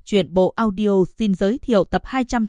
Truyện bộ audio xin giới thiệu tập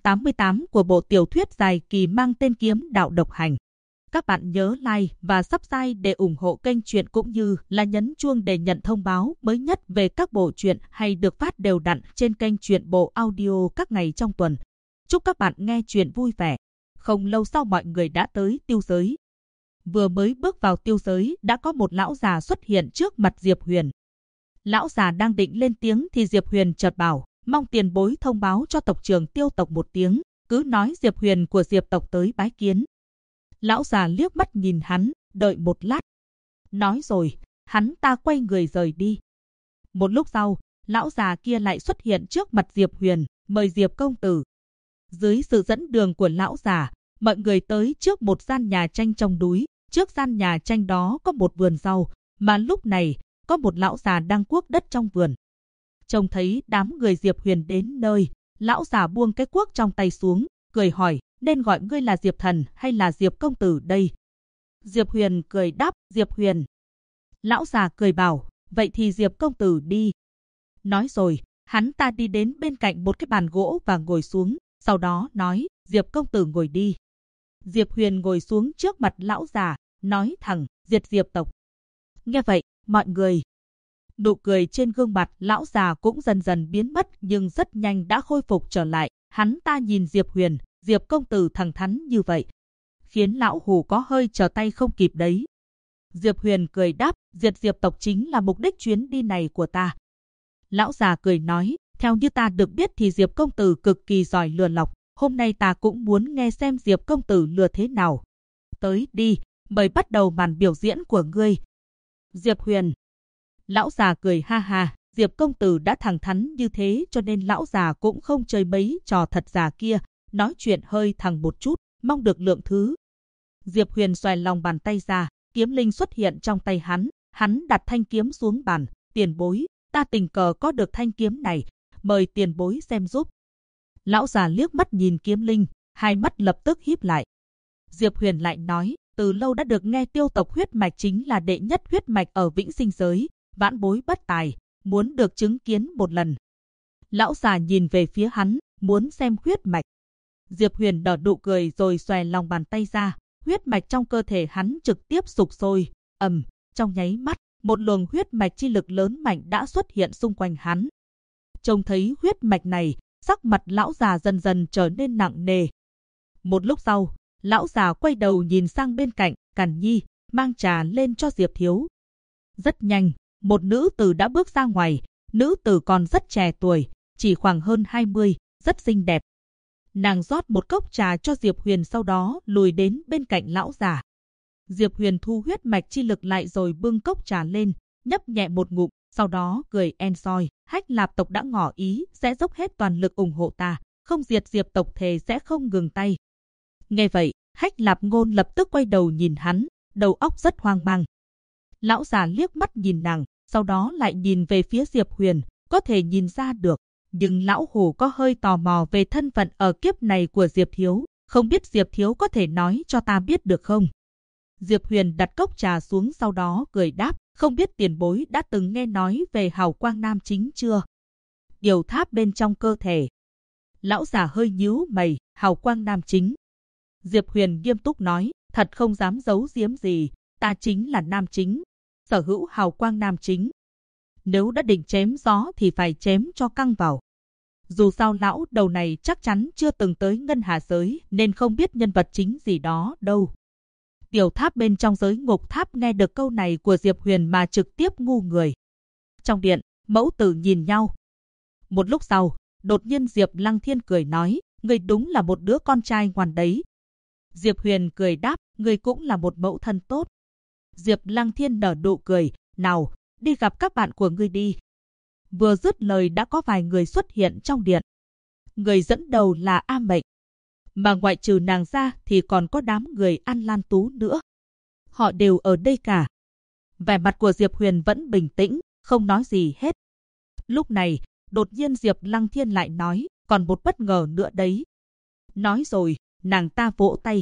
288 của bộ tiểu thuyết dài kỳ mang tên Kiếm Đạo Độc Hành. Các bạn nhớ like và subscribe để ủng hộ kênh truyện cũng như là nhấn chuông để nhận thông báo mới nhất về các bộ truyện hay được phát đều đặn trên kênh truyện bộ audio các ngày trong tuần. Chúc các bạn nghe truyện vui vẻ. Không lâu sau mọi người đã tới tiêu giới. Vừa mới bước vào tiêu giới đã có một lão già xuất hiện trước mặt Diệp Huyền. Lão già đang định lên tiếng thì Diệp Huyền chợt bảo, mong tiền bối thông báo cho tộc trưởng Tiêu tộc một tiếng, cứ nói Diệp Huyền của Diệp tộc tới bái kiến. Lão già liếc mắt nhìn hắn, đợi một lát. Nói rồi, hắn ta quay người rời đi. Một lúc sau, lão già kia lại xuất hiện trước mặt Diệp Huyền, mời Diệp công tử. Dưới sự dẫn đường của lão già, mọi người tới trước một gian nhà tranh trong núi. Trước gian nhà tranh đó có một vườn rau, mà lúc này có một lão già đang cuốc đất trong vườn. Trông thấy đám người Diệp Huyền đến nơi, lão già buông cái cuốc trong tay xuống, cười hỏi, nên gọi ngươi là Diệp thần hay là Diệp công tử đây? Diệp Huyền cười đáp, Diệp Huyền. Lão già cười bảo, vậy thì Diệp công tử đi. Nói rồi, hắn ta đi đến bên cạnh một cái bàn gỗ và ngồi xuống, sau đó nói, Diệp công tử ngồi đi. Diệp Huyền ngồi xuống trước mặt lão già, nói thẳng, diệt Diệp tộc. Nghe vậy, mọi người. Nụ cười trên gương mặt lão già cũng dần dần biến mất nhưng rất nhanh đã khôi phục trở lại. Hắn ta nhìn Diệp Huyền, Diệp công tử thẳng thắn như vậy, khiến lão hù có hơi trở tay không kịp đấy. Diệp Huyền cười đáp, diệt Diệp tộc chính là mục đích chuyến đi này của ta. Lão già cười nói, theo như ta được biết thì Diệp công tử cực kỳ giỏi lừa lọc. Hôm nay ta cũng muốn nghe xem Diệp công tử lừa thế nào. Tới đi, mời bắt đầu màn biểu diễn của ngươi. Diệp Huyền. Lão già cười ha ha, Diệp công tử đã thẳng thắn như thế cho nên lão già cũng không chơi mấy trò thật giả kia, nói chuyện hơi thẳng một chút, mong được lượng thứ. Diệp Huyền xòe lòng bàn tay ra, kiếm linh xuất hiện trong tay hắn đặt thanh kiếm xuống bàn, tiền bối, ta tình cờ có được thanh kiếm này, mời tiền bối xem giúp. Lão già liếc mắt nhìn kiếm linh, hai mắt lập tức híp lại. Diệp Huyền lại nói, từ lâu đã được nghe Tiêu tộc huyết mạch chính là đệ nhất huyết mạch ở Vĩnh Sinh giới, vãn bối bất tài, muốn được chứng kiến một lần. Lão già nhìn về phía hắn, muốn xem huyết mạch. Diệp Huyền nở nụ cười rồi xòe lòng bàn tay ra, huyết mạch trong cơ thể hắn trực tiếp sục sôi, trong nháy mắt, một luồng huyết mạch chi lực lớn mạnh đã xuất hiện xung quanh hắn. Trông thấy huyết mạch này, sắc mặt lão già dần dần trở nên nặng nề. Một lúc sau, lão già quay đầu nhìn sang bên cạnh, Càn Nhi, mang trà lên cho Diệp thiếu. Rất nhanh, một nữ tử đã bước ra ngoài, nữ tử còn rất trẻ tuổi, chỉ khoảng hơn 20, rất xinh đẹp. Nàng rót một cốc trà cho Diệp Huyền sau đó lùi đến bên cạnh lão già. Diệp Huyền thu huyết mạch chi lực lại rồi bưng cốc trà lên, nhấp nhẹ một ngụm, sau đó cười en soi, Hách Lạp tộc đã ngỏ ý sẽ dốc hết toàn lực ủng hộ ta, không diệt Diệp tộc thề sẽ không ngừng tay. Nghe vậy, Hách Lạp Ngôn lập tức quay đầu nhìn hắn, đầu óc rất hoang mang. Lão già liếc mắt nhìn nàng, sau đó lại nhìn về phía Diệp Huyền, có thể nhìn ra được, nhưng lão hù có hơi tò mò về thân phận ở kiếp này của Diệp thiếu, không biết Diệp thiếu có thể nói cho ta biết được không? Diệp Huyền đặt cốc trà xuống sau đó cười đáp, không biết tiền bối đã từng nghe nói về hào quang nam chính chưa? Điều tháp bên trong cơ thể. Lão già hơi nhíu mày, hào quang nam chính. Diệp Huyền nghiêm túc nói, thật không dám giấu giếm gì, ta chính là nam chính, sở hữu hào quang nam chính. Nếu đã định chém gió thì phải chém cho căng vào. Dù sao lão đầu này chắc chắn chưa từng tới Ngân Hà giới nên không biết nhân vật chính gì đó đâu. Tiểu tháp bên trong giới ngục tháp nghe được câu này của Diệp Huyền mà trực tiếp ngu người. Trong điện, mẫu tử nhìn nhau. Một lúc sau, đột nhiên Diệp Lăng Thiên cười nói, ngươi đúng là một đứa con trai ngoan đấy. Diệp Huyền cười đáp, ngươi cũng là một mẫu thân tốt. Diệp Lăng Thiên nở nụ cười, nào, đi gặp các bạn của ngươi đi. Vừa dứt lời đã có vài người xuất hiện trong điện. Người dẫn đầu là A Mệnh. Mà ngoại trừ nàng ra thì còn có đám người An Lan Tú nữa. Họ đều ở đây cả. Vẻ mặt của Diệp Huyền vẫn bình tĩnh, không nói gì hết. Lúc này, đột nhiên Diệp Lăng Thiên lại nói, còn một bất ngờ nữa đấy. Nói rồi, nàng ta vỗ tay.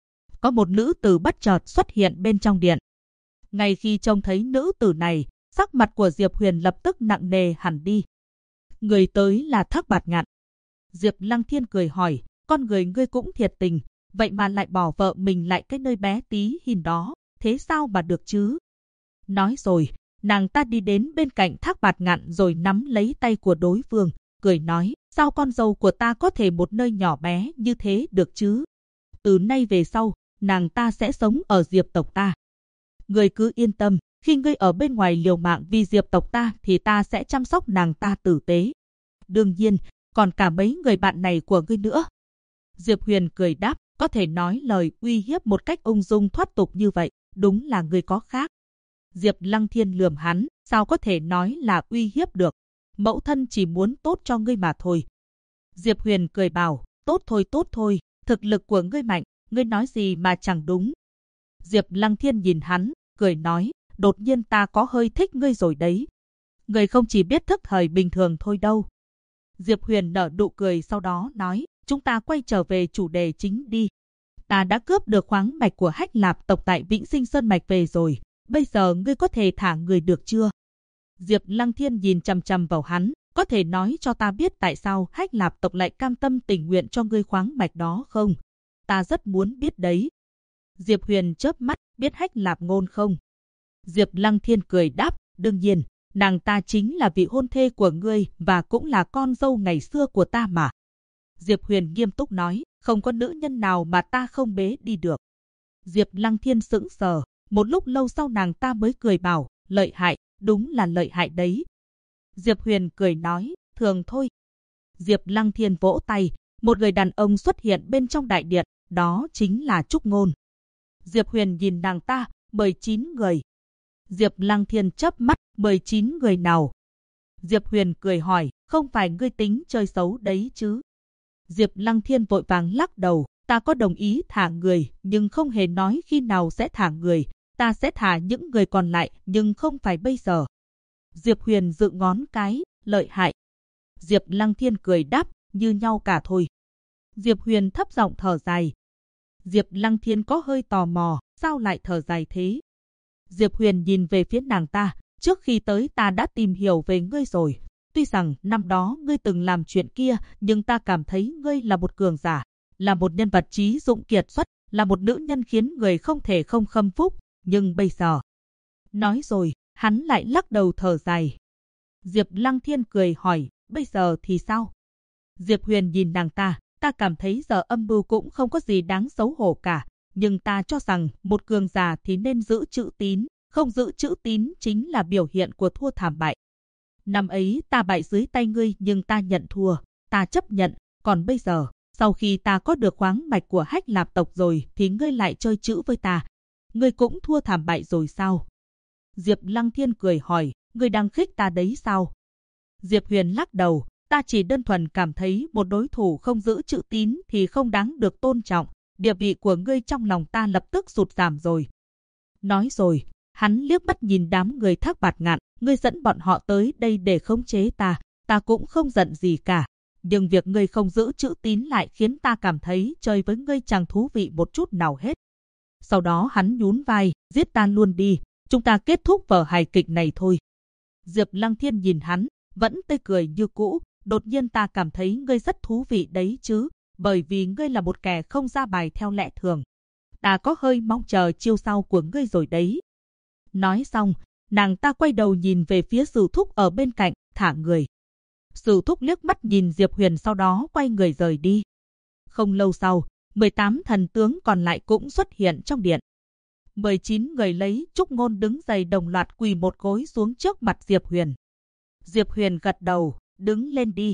Có một nữ tử bất chợt xuất hiện bên trong điện. Ngay khi trông thấy nữ tử này, sắc mặt của Diệp Huyền lập tức nặng nề hẳn đi. Người tới là Thác Bạt Ngạn. Diệp Lăng Thiên cười hỏi, con người ngươi cũng thiệt tình, vậy mà lại bỏ vợ mình lại cái nơi bé tí hìn đó, thế sao mà được chứ? Nói rồi, nàng ta đi đến bên cạnh Thác Bạt Ngạn rồi nắm lấy tay của đối phương, cười nói, sao con dâu của ta có thể một nơi nhỏ bé như thế được chứ? Từ nay về sau, nàng ta sẽ sống ở Diệp tộc ta. Ngươi cứ yên tâm, khi ngươi ở bên ngoài liều mạng vì Diệp tộc ta thì ta sẽ chăm sóc nàng ta tử tế. Đương nhiên, còn cả mấy người bạn này của ngươi nữa. Diệp Huyền cười đáp, có thể nói lời uy hiếp một cách ung dung thoát tục như vậy, đúng là ngươi có khác. Diệp Lăng Thiên lườm hắn, sao có thể nói là uy hiếp được, mẫu thân chỉ muốn tốt cho ngươi mà thôi. Diệp Huyền cười bảo, tốt thôi, thực lực của ngươi mạnh, ngươi nói gì mà chẳng đúng. Diệp Lăng Thiên nhìn hắn, cười nói, đột nhiên ta có hơi thích ngươi rồi đấy. Ngươi không chỉ biết thức thời bình thường thôi đâu. Diệp Huyền nở nụ cười sau đó nói, chúng ta quay trở về chủ đề chính đi. Ta đã cướp được khoáng mạch của Hách Lạp tộc tại Vĩnh Sinh Sơn Mạch về rồi, bây giờ ngươi có thể thả người được chưa? Diệp Lăng Thiên nhìn chằm chằm vào hắn, có thể nói cho ta biết tại sao Hách Lạp tộc lại cam tâm tình nguyện cho ngươi khoáng mạch đó không? Ta rất muốn biết đấy. Diệp Huyền chớp mắt, biết Hách Lạp ngôn không? Diệp Lăng Thiên cười đáp, đương nhiên, nàng ta chính là vị hôn thê của ngươi và cũng là con dâu ngày xưa của ta mà. Diệp Huyền nghiêm túc nói, không có nữ nhân nào mà ta không bế đi được. Diệp Lăng Thiên sững sờ, một lúc lâu sau nàng ta mới cười bảo, lợi hại, đúng là lợi hại đấy. Diệp Huyền cười nói, thường thôi. Diệp Lăng Thiên vỗ tay, một người đàn ông xuất hiện bên trong đại điện, đó chính là Trúc Ngôn. Diệp Huyền nhìn nàng ta, 19 người. Diệp Lăng Thiên chớp mắt, 19 người nào? Diệp Huyền cười hỏi, không phải ngươi tính chơi xấu đấy chứ? Diệp Lăng Thiên vội vàng lắc đầu, ta có đồng ý thả người, nhưng không hề nói khi nào sẽ thả người, ta sẽ thả những người còn lại, nhưng không phải bây giờ. Diệp Huyền dựng ngón cái, lợi hại. Diệp Lăng Thiên cười đáp, như nhau cả thôi. Diệp Huyền thấp giọng thở dài. Diệp Lăng Thiên có hơi tò mò, sao lại thở dài thế? Diệp Huyền nhìn về phía nàng ta, trước khi tới ta đã tìm hiểu về ngươi rồi. Tuy rằng năm đó ngươi từng làm chuyện kia, nhưng ta cảm thấy ngươi là một cường giả, là một nhân vật trí dụng kiệt xuất, là một nữ nhân khiến người không thể không khâm phục. Nhưng bây giờ... Nói rồi, hắn lại lắc đầu thở dài. Diệp Lăng Thiên cười hỏi, bây giờ thì sao? Diệp Huyền nhìn nàng ta, ta cảm thấy giờ âm mưu cũng không có gì đáng xấu hổ cả. Nhưng ta cho rằng một cường giả thì nên giữ chữ tín, không giữ chữ tín chính là biểu hiện của thua thảm bại. Năm ấy ta bại dưới tay ngươi nhưng ta nhận thua, ta chấp nhận, còn bây giờ, sau khi ta có được khoáng mạch của Hách Lạp tộc rồi thì ngươi lại chơi chữ với ta. Ngươi cũng thua thảm bại rồi sao? Diệp Lăng Thiên cười hỏi, ngươi đang khích ta đấy sao? Diệp Huyền lắc đầu, ta chỉ đơn thuần cảm thấy một đối thủ không giữ chữ tín thì không đáng được tôn trọng, địa vị của ngươi trong lòng ta lập tức sụt giảm rồi. Nói rồi, hắn liếc mắt nhìn đám người Thác Bạt Ngạn, ngươi dẫn bọn họ tới đây để khống chế ta cũng không giận gì cả. Nhưng việc ngươi không giữ chữ tín lại khiến ta cảm thấy chơi với ngươi chẳng thú vị một chút nào hết. Sau đó hắn nhún vai, giết ta luôn đi, chúng ta kết thúc vở hài kịch này thôi. Diệp Lăng Thiên nhìn hắn, vẫn tươi cười như cũ, đột nhiên ta cảm thấy ngươi rất thú vị đấy chứ, bởi vì ngươi là một kẻ không ra bài theo lẽ thường. Ta có hơi mong chờ chiêu sau của ngươi rồi đấy. Nói xong, nàng ta quay đầu nhìn về phía Sử Thúc ở bên cạnh, thả người. Sử Thúc liếc mắt nhìn Diệp Huyền sau đó quay người rời đi. Không lâu sau, 18 thần tướng còn lại cũng xuất hiện trong điện. 19 người lấy Trúc Ngôn đứng dậy đồng loạt quỳ một gối xuống trước mặt Diệp Huyền. Diệp Huyền gật đầu, đứng lên đi.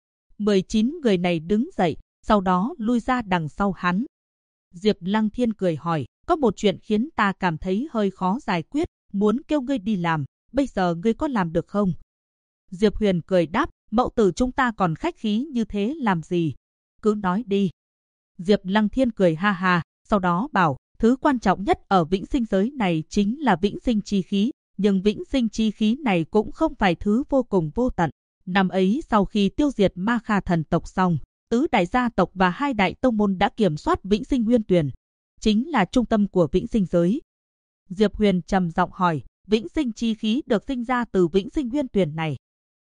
19 người này đứng dậy, sau đó lui ra đằng sau hắn. Diệp Lăng Thiên cười hỏi, có một chuyện khiến ta cảm thấy hơi khó giải quyết, muốn kêu ngươi đi làm, bây giờ ngươi có làm được không? Diệp Huyền cười đáp, mẫu tử chúng ta còn khách khí như thế làm gì? Cứ nói đi. Diệp Lăng Thiên cười ha ha, sau đó bảo, thứ quan trọng nhất ở vĩnh sinh giới này chính là vĩnh sinh chi khí, nhưng vĩnh sinh chi khí này cũng không phải thứ vô cùng vô tận. Năm ấy sau khi tiêu diệt Ma Kha thần tộc xong, tứ đại gia tộc và hai đại tông môn đã kiểm soát vĩnh sinh nguyên tuyền, chính là trung tâm của vĩnh sinh giới. Diệp Huyền trầm giọng hỏi, vĩnh sinh chi khí được sinh ra từ vĩnh sinh nguyên tuyền này.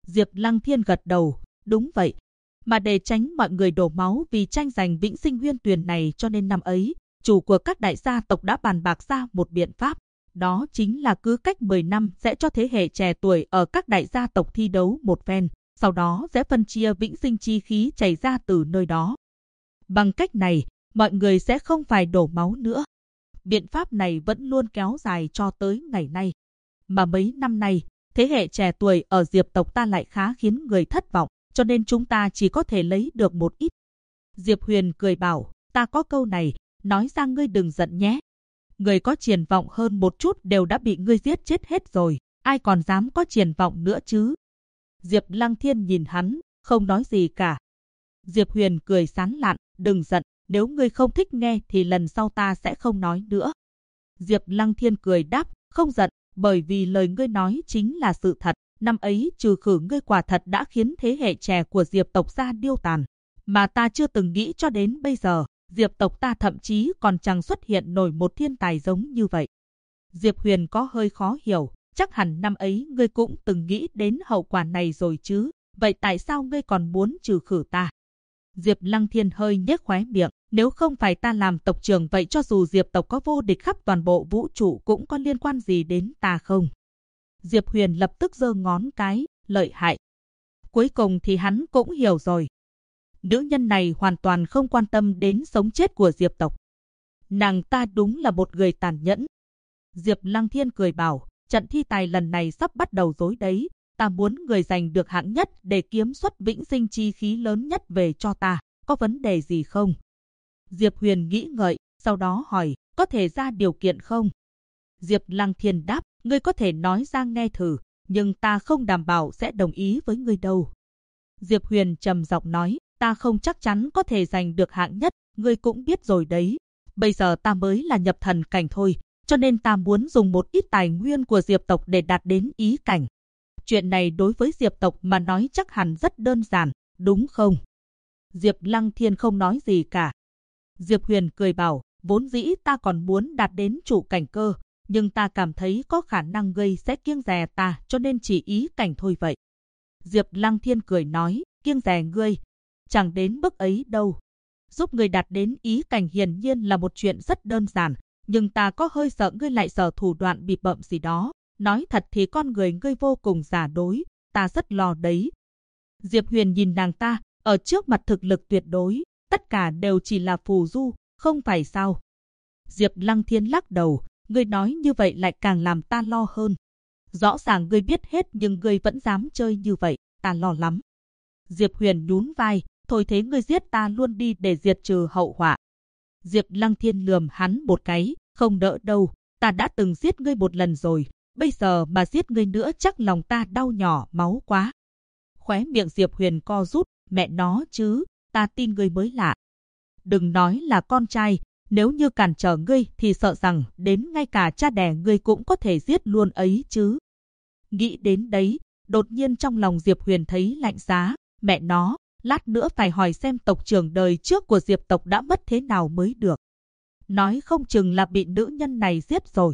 Diệp Lăng Thiên gật đầu, đúng vậy. Mà để tránh mọi người đổ máu vì tranh giành vĩnh sinh nguyên tuyền này cho nên năm ấy, chủ của các đại gia tộc đã bàn bạc ra một biện pháp. Đó chính là cứ cách 10 năm sẽ cho thế hệ trẻ tuổi ở các đại gia tộc thi đấu một phen, sau đó sẽ phân chia vĩnh sinh chi khí chảy ra từ nơi đó. Bằng cách này, mọi người sẽ không phải đổ máu nữa. Biện pháp này vẫn luôn kéo dài cho tới ngày nay. Mà mấy năm nay, thế hệ trẻ tuổi ở Diệp tộc ta lại khá khiến người thất vọng, cho nên chúng ta chỉ có thể lấy được một ít. Diệp Huyền cười bảo, ta có câu này, nói ra ngươi đừng giận nhé. Người có triển vọng hơn một chút đều đã bị ngươi giết chết hết rồi, ai còn dám có triển vọng nữa chứ? Diệp Lăng Thiên nhìn hắn, không nói gì cả. Diệp Huyền cười sán lạn, đừng giận, nếu ngươi không thích nghe thì lần sau ta sẽ không nói nữa. Diệp Lăng Thiên cười đáp, không giận, bởi vì lời ngươi nói chính là sự thật. Năm ấy trừ khử ngươi quả thật đã khiến thế hệ trẻ của Diệp tộc gia điêu tàn. Mà ta chưa từng nghĩ cho đến bây giờ, Diệp tộc ta thậm chí còn chẳng xuất hiện nổi một thiên tài giống như vậy. Diệp Huyền có hơi khó hiểu, chắc hẳn năm ấy ngươi cũng từng nghĩ đến hậu quả này rồi chứ, vậy tại sao ngươi còn muốn trừ khử ta? Diệp Lăng Thiên hơi nhếch khóe miệng, nếu không phải ta làm tộc trưởng vậy cho dù Diệp tộc có vô địch khắp toàn bộ vũ trụ cũng có liên quan gì đến ta không? Diệp Huyền lập tức giơ ngón cái, lợi hại. Cuối cùng thì hắn cũng hiểu rồi. Nữ nhân này hoàn toàn không quan tâm đến sống chết của Diệp tộc. Nàng ta đúng là một người tàn nhẫn. Diệp Lăng Thiên cười bảo, trận thi tài lần này sắp bắt đầu rồi đấy. Ta muốn người giành được hạng nhất để kiếm xuất vĩnh sinh chi khí lớn nhất về cho ta. Có vấn đề gì không? Diệp Huyền nghĩ ngợi, sau đó hỏi, có thể ra điều kiện không? Diệp Lăng Thiên đáp, ngươi có thể nói ra nghe thử, nhưng ta không đảm bảo sẽ đồng ý với ngươi đâu. Diệp Huyền trầm giọng nói, ta không chắc chắn có thể giành được hạng nhất, ngươi cũng biết rồi đấy. Bây giờ ta mới là nhập thần cảnh thôi, cho nên ta muốn dùng một ít tài nguyên của Diệp tộc để đạt đến ý cảnh. Chuyện này đối với Diệp tộc mà nói chắc hẳn rất đơn giản, đúng không? Diệp Lăng Thiên không nói gì cả. Diệp Huyền cười bảo, vốn dĩ ta còn muốn đạt đến trụ cảnh cơ, nhưng ta cảm thấy có khả năng ngươi sẽ kiêng dè ta cho nên chỉ ý cảnh thôi vậy. Diệp Lăng Thiên cười nói, kiêng dè ngươi, chẳng đến mức ấy đâu. Giúp ngươi đạt đến ý cảnh hiển nhiên là một chuyện rất đơn giản, nhưng ta có hơi sợ ngươi lại sợ thủ đoạn bịp bợm gì đó. Nói thật thì con người ngươi vô cùng giả dối, ta rất lo đấy. Diệp Huyền nhìn nàng ta, ở trước mặt thực lực tuyệt đối, tất cả đều chỉ là phù du, không phải sao? Diệp Lăng Thiên lắc đầu, ngươi nói như vậy lại càng làm ta lo hơn. Rõ ràng ngươi biết hết nhưng ngươi vẫn dám chơi như vậy, ta lo lắm. Diệp Huyền nhún vai, thôi thế ngươi giết ta luôn đi để diệt trừ hậu họa. Diệp Lăng Thiên lườm hắn một cái, không đỡ đâu, ta đã từng giết ngươi một lần rồi. Bây giờ mà giết ngươi nữa chắc lòng ta đau nhỏ máu quá. Khóe miệng Diệp Huyền co rút, mẹ nó chứ, ta tin ngươi mới lạ. Đừng nói là con trai, nếu như cản trở ngươi thì sợ rằng đến ngay cả cha đẻ ngươi cũng có thể giết luôn ấy chứ. Nghĩ đến đấy, đột nhiên trong lòng Diệp Huyền thấy lạnh giá, mẹ nó, lát nữa phải hỏi xem tộc trưởng đời trước của Diệp tộc đã mất thế nào mới được. Nói không chừng là bị nữ nhân này giết rồi.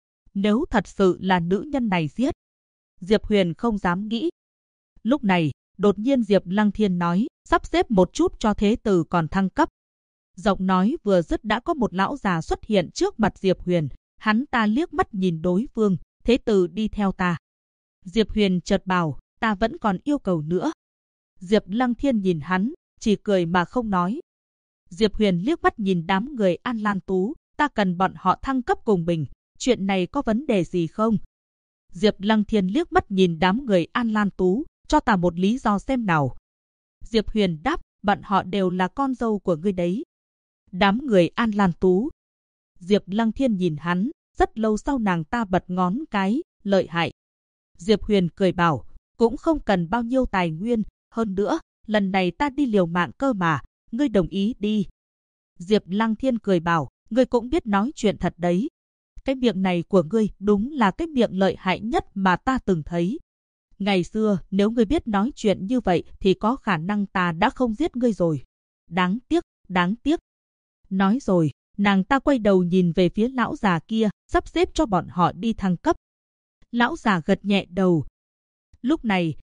Nếu thật sự là nữ nhân này giết, Diệp Huyền không dám nghĩ. Lúc này, đột nhiên Diệp Lăng Thiên nói, sắp xếp một chút cho thế tử còn thăng cấp. Giọng nói vừa dứt đã có một lão già xuất hiện trước mặt Diệp Huyền. Hắn ta liếc mắt nhìn đối phương, thế tử đi theo ta. Diệp Huyền chợt bảo, ta vẫn còn yêu cầu nữa. Diệp Lăng Thiên nhìn hắn, chỉ cười mà không nói. Diệp Huyền liếc mắt nhìn đám người An Lan Tú, ta cần bọn họ thăng cấp cùng mình. Chuyện này có vấn đề gì không? Diệp Lăng Thiên liếc mắt nhìn đám người An Lan Tú, cho ta một lý do xem nào. Diệp Huyền đáp, bọn họ đều là con dâu của ngươi đấy. Đám người An Lan Tú. Diệp Lăng Thiên nhìn hắn, rất lâu sau nàng ta bật ngón cái, lợi hại. Diệp Huyền cười bảo, cũng không cần bao nhiêu tài nguyên, hơn nữa, lần này ta đi liều mạng cơ mà, ngươi đồng ý đi. Diệp Lăng Thiên cười bảo, ngươi cũng biết nói chuyện thật đấy. Cái miệng này của ngươi đúng là cái miệng lợi hại nhất mà ta từng thấy. Ngày xưa, nếu ngươi biết nói chuyện như vậy thì có khả năng ta đã không giết ngươi rồi. Đáng tiếc, đáng tiếc. Nói rồi, nàng ta quay đầu nhìn về phía lão già kia, sắp xếp cho bọn họ đi thăng cấp. Lão già gật nhẹ đầu. Lúc này,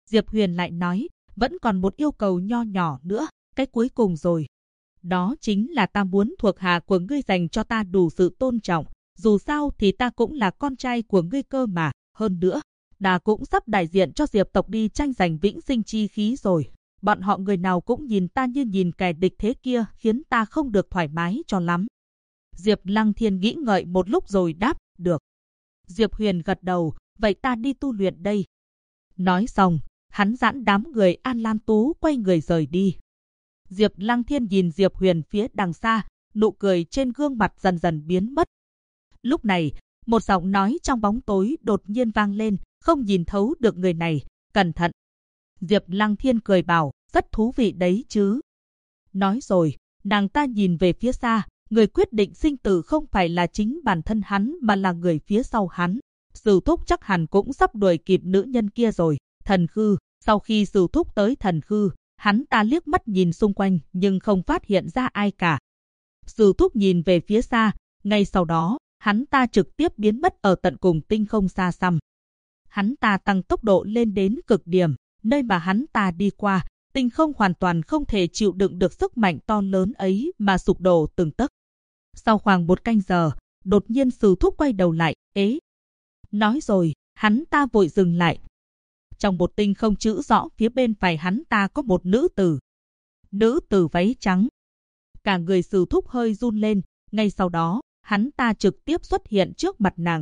Diệp Huyền lại nói, vẫn còn một yêu cầu nho nhỏ nữa, cái cuối cùng rồi. Đó chính là ta muốn thuộc hạ của ngươi dành cho ta đủ sự tôn trọng, dù sao thì ta cũng là con trai của ngươi cơ mà, hơn nữa, ta cũng sắp đại diện cho Diệp tộc đi tranh giành vĩnh sinh chi khí rồi. Bọn họ người nào cũng nhìn ta như nhìn kẻ địch thế kia, khiến ta không được thoải mái cho lắm. Diệp Lăng Thiên nghĩ ngợi một lúc rồi đáp, được. Diệp Huyền gật đầu, vậy ta đi tu luyện đây. Nói xong, hắn giãn đám người An Lan Tú quay người rời đi. Diệp Lăng Thiên nhìn Diệp Huyền phía đằng xa, nụ cười trên gương mặt dần dần biến mất. Lúc này, một giọng nói trong bóng tối đột nhiên vang lên, không nhìn thấu được người này, cẩn thận. Diệp Lăng Thiên cười bảo, rất thú vị đấy chứ. Nói rồi, nàng ta nhìn về phía xa, người quyết định sinh tử không phải là chính bản thân hắn mà là người phía sau hắn. Sử Thúc chắc hẳn cũng sắp đuổi kịp nữ nhân kia rồi. Thần Khư, sau khi Sử Thúc tới Thần Khư, hắn ta liếc mắt nhìn xung quanh nhưng không phát hiện ra ai cả. Sử Thúc nhìn về phía xa, ngay sau đó, hắn ta trực tiếp biến mất ở tận cùng tinh không xa xăm. Hắn ta tăng tốc độ lên đến cực điểm, nơi mà hắn ta đi qua, tinh không hoàn toàn không thể chịu đựng được sức mạnh to lớn ấy mà sụp đổ từng tấc. Sau khoảng một canh giờ, đột nhiên Sử Thúc quay đầu lại, nói rồi, hắn ta vội dừng lại. Trong một tinh không chữ rõ phía bên phải hắn ta có một nữ tử. Nữ tử váy trắng. Cả người Sử Thúc hơi run lên, ngay sau đó, hắn ta trực tiếp xuất hiện trước mặt nàng.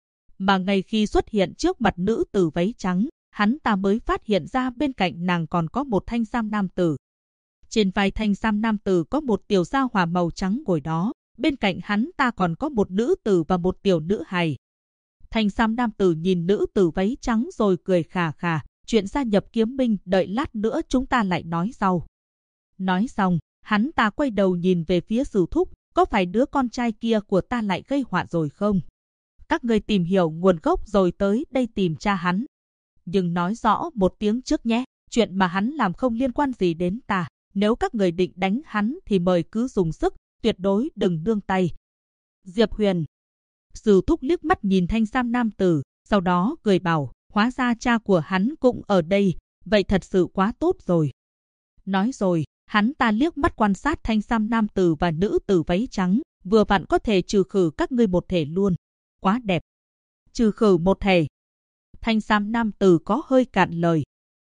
Mà ngay khi xuất hiện trước mặt nữ tử váy trắng, hắn ta mới phát hiện ra bên cạnh nàng còn có một thanh sam nam tử. Trên vai thanh sam nam tử có một tiểu gia hỏa màu trắng ngồi đó, bên cạnh hắn ta còn có một nữ tử và một tiểu nữ hài. Thanh sam nam tử nhìn nữ tử váy trắng rồi cười khà khà, chuyện gia nhập kiếm minh đợi lát nữa chúng ta lại nói sau. Nói xong, hắn ta quay đầu nhìn về phía Sử Thúc, có phải đứa con trai kia của ta lại gây họa rồi không? Các ngươi tìm hiểu nguồn gốc rồi tới đây tìm cha hắn. Nhưng nói rõ một tiếng trước nhé, chuyện mà hắn làm không liên quan gì đến ta. Nếu các người định đánh hắn thì mời cứ dùng sức, tuyệt đối đừng nương tay. Diệp Huyền. Sử Thúc liếc mắt nhìn thanh sam nam tử, sau đó cười bảo, hóa ra cha của hắn cũng ở đây, vậy thật sự quá tốt rồi. Nói rồi, hắn ta liếc mắt quan sát thanh sam nam tử và nữ tử váy trắng, vừa vặn có thể trừ khử các ngươi một thể luôn. Quá đẹp. Trừ khử một thể. Thanh sam nam tử có hơi cạn lời.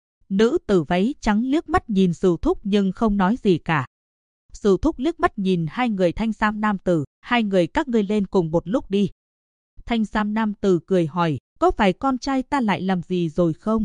Nữ tử váy trắng liếc mắt nhìn Sử Thúc nhưng không nói gì cả. Sử Thúc liếc mắt nhìn hai người thanh sam nam tử, hai người các ngươi lên cùng một lúc đi. Thanh sam nam tử cười hỏi, có phải con trai ta lại làm gì rồi không?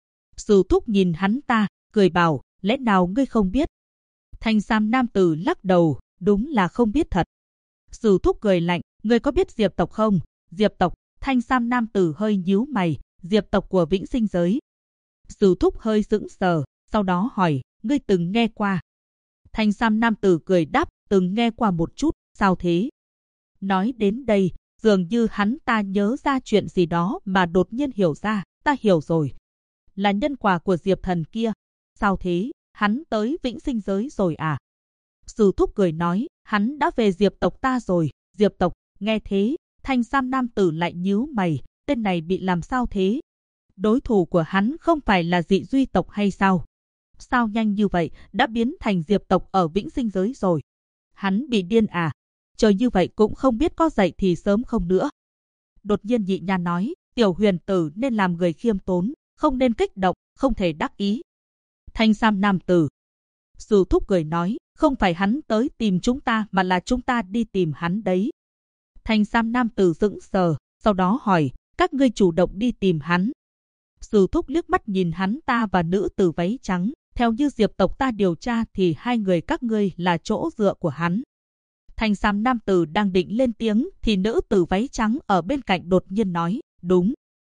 Sử Thúc nhìn hắn ta, cười bảo, lẽ nào ngươi không biết? Thanh sam nam tử lắc đầu, đúng là không biết thật. Sử Thúc cười lạnh, ngươi có biết Diệp tộc không? Diệp tộc. Thanh sam nam tử hơi nhíu mày, Diệp tộc của Vĩnh Sinh giới. Sử Thúc hơi sững sờ, sau đó hỏi, ngươi từng nghe qua? Thanh sam nam tử cười đáp, từng nghe qua một chút, sao thế? Nói đến đây, dường như hắn ta nhớ ra chuyện gì đó mà đột nhiên hiểu ra, ta hiểu rồi. Là nhân quả của Diệp thần kia. Sao thế, hắn tới Vĩnh Sinh giới rồi à? Sử Thúc cười nói, hắn đã về Diệp tộc ta rồi. Diệp tộc, nghe thế, thanh sam nam tử lại nhíu mày, tên này bị làm sao thế? Đối thủ của hắn không phải là Dị Duy tộc hay sao? Sao nhanh như vậy đã biến thành Diệp tộc ở Vĩnh Sinh giới rồi? Hắn bị điên à? Trời, như vậy cũng không biết có dậy thì sớm không nữa. Đột nhiên Nhị Nha nói, Tiểu Huyền tử nên làm người khiêm tốn, không nên kích động, không thể đắc ý. Thanh sam nam tử. Sử Thúc cười nói, không phải hắn tới tìm chúng ta mà là chúng ta đi tìm hắn đấy. Thanh sam nam tử sững sờ, sau đó hỏi, các ngươi chủ động đi tìm hắn. Sử Thúc liếc mắt nhìn hắn ta và nữ tử váy trắng, theo như Diệp tộc ta điều tra thì hai người các ngươi là chỗ dựa của hắn. Thanh sam nam tử đang định lên tiếng thì nữ tử váy trắng ở bên cạnh đột nhiên nói, đúng.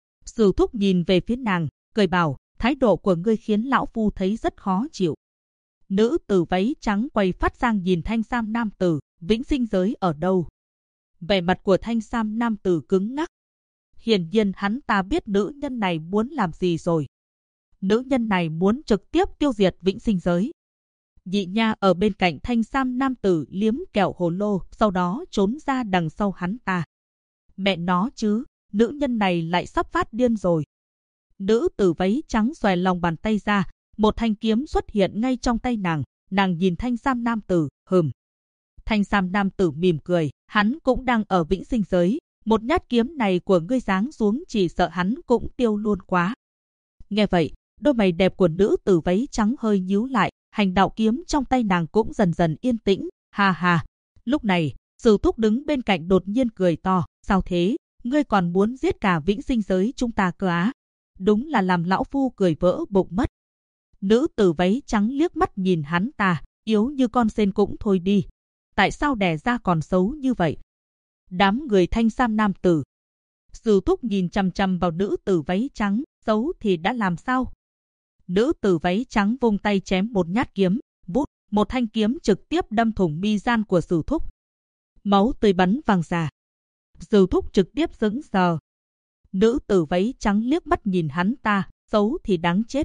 Sử Thúc nhìn về phía nàng, cười bảo, thái độ của ngươi khiến lão phu thấy rất khó chịu. Nữ tử váy trắng quay phát sang nhìn thanh sam nam tử, Vĩnh Sinh giới ở đâu? Vẻ mặt của thanh sam nam tử cứng ngắc. Hiển nhiên hắn ta biết nữ nhân này muốn làm gì rồi. Nữ nhân này muốn trực tiếp tiêu diệt Vĩnh Sinh giới. Nhị Nha ở bên cạnh thanh sam nam tử liếm kẹo hồ lô, sau đó trốn ra đằng sau hắn ta. Mẹ nó chứ, nữ nhân này lại sắp phát điên rồi. Nữ tử váy trắng xòe lòng bàn tay ra, một thanh kiếm xuất hiện ngay trong tay nàng nhìn thanh sam nam tử, Thanh sam nam tử mỉm cười, hắn cũng đang ở vĩnh sinh giới, một nhát kiếm này của ngươi giáng xuống chỉ sợ hắn cũng tiêu luôn quá. Nghe vậy, đôi mày đẹp của nữ tử váy trắng hơi nhíu lại, hành đạo kiếm trong tay nàng cũng dần dần yên tĩnh, ha ha. Lúc này, Sử Thúc đứng bên cạnh đột nhiên cười to, sao thế, ngươi còn muốn giết cả vĩnh sinh giới chúng ta cơ á? Đúng là làm lão phu cười vỡ bụng mất. Nữ tử váy trắng liếc mắt nhìn hắn ta, yếu như con sên cũng thôi đi. Tại sao đẻ ra còn xấu như vậy? Đám người thanh sam nam tử. Sử Thúc nhìn chằm chằm vào nữ tử váy trắng, xấu thì đã làm sao? Nữ tử váy trắng vung tay chém một nhát kiếm, vút, một thanh kiếm trực tiếp đâm thủng mi gian của Sử Thúc. Máu tươi bắn văng ra. Sử Thúc trực tiếp sững sờ. Nữ tử váy trắng liếc mắt nhìn hắn ta, xấu thì đáng chết.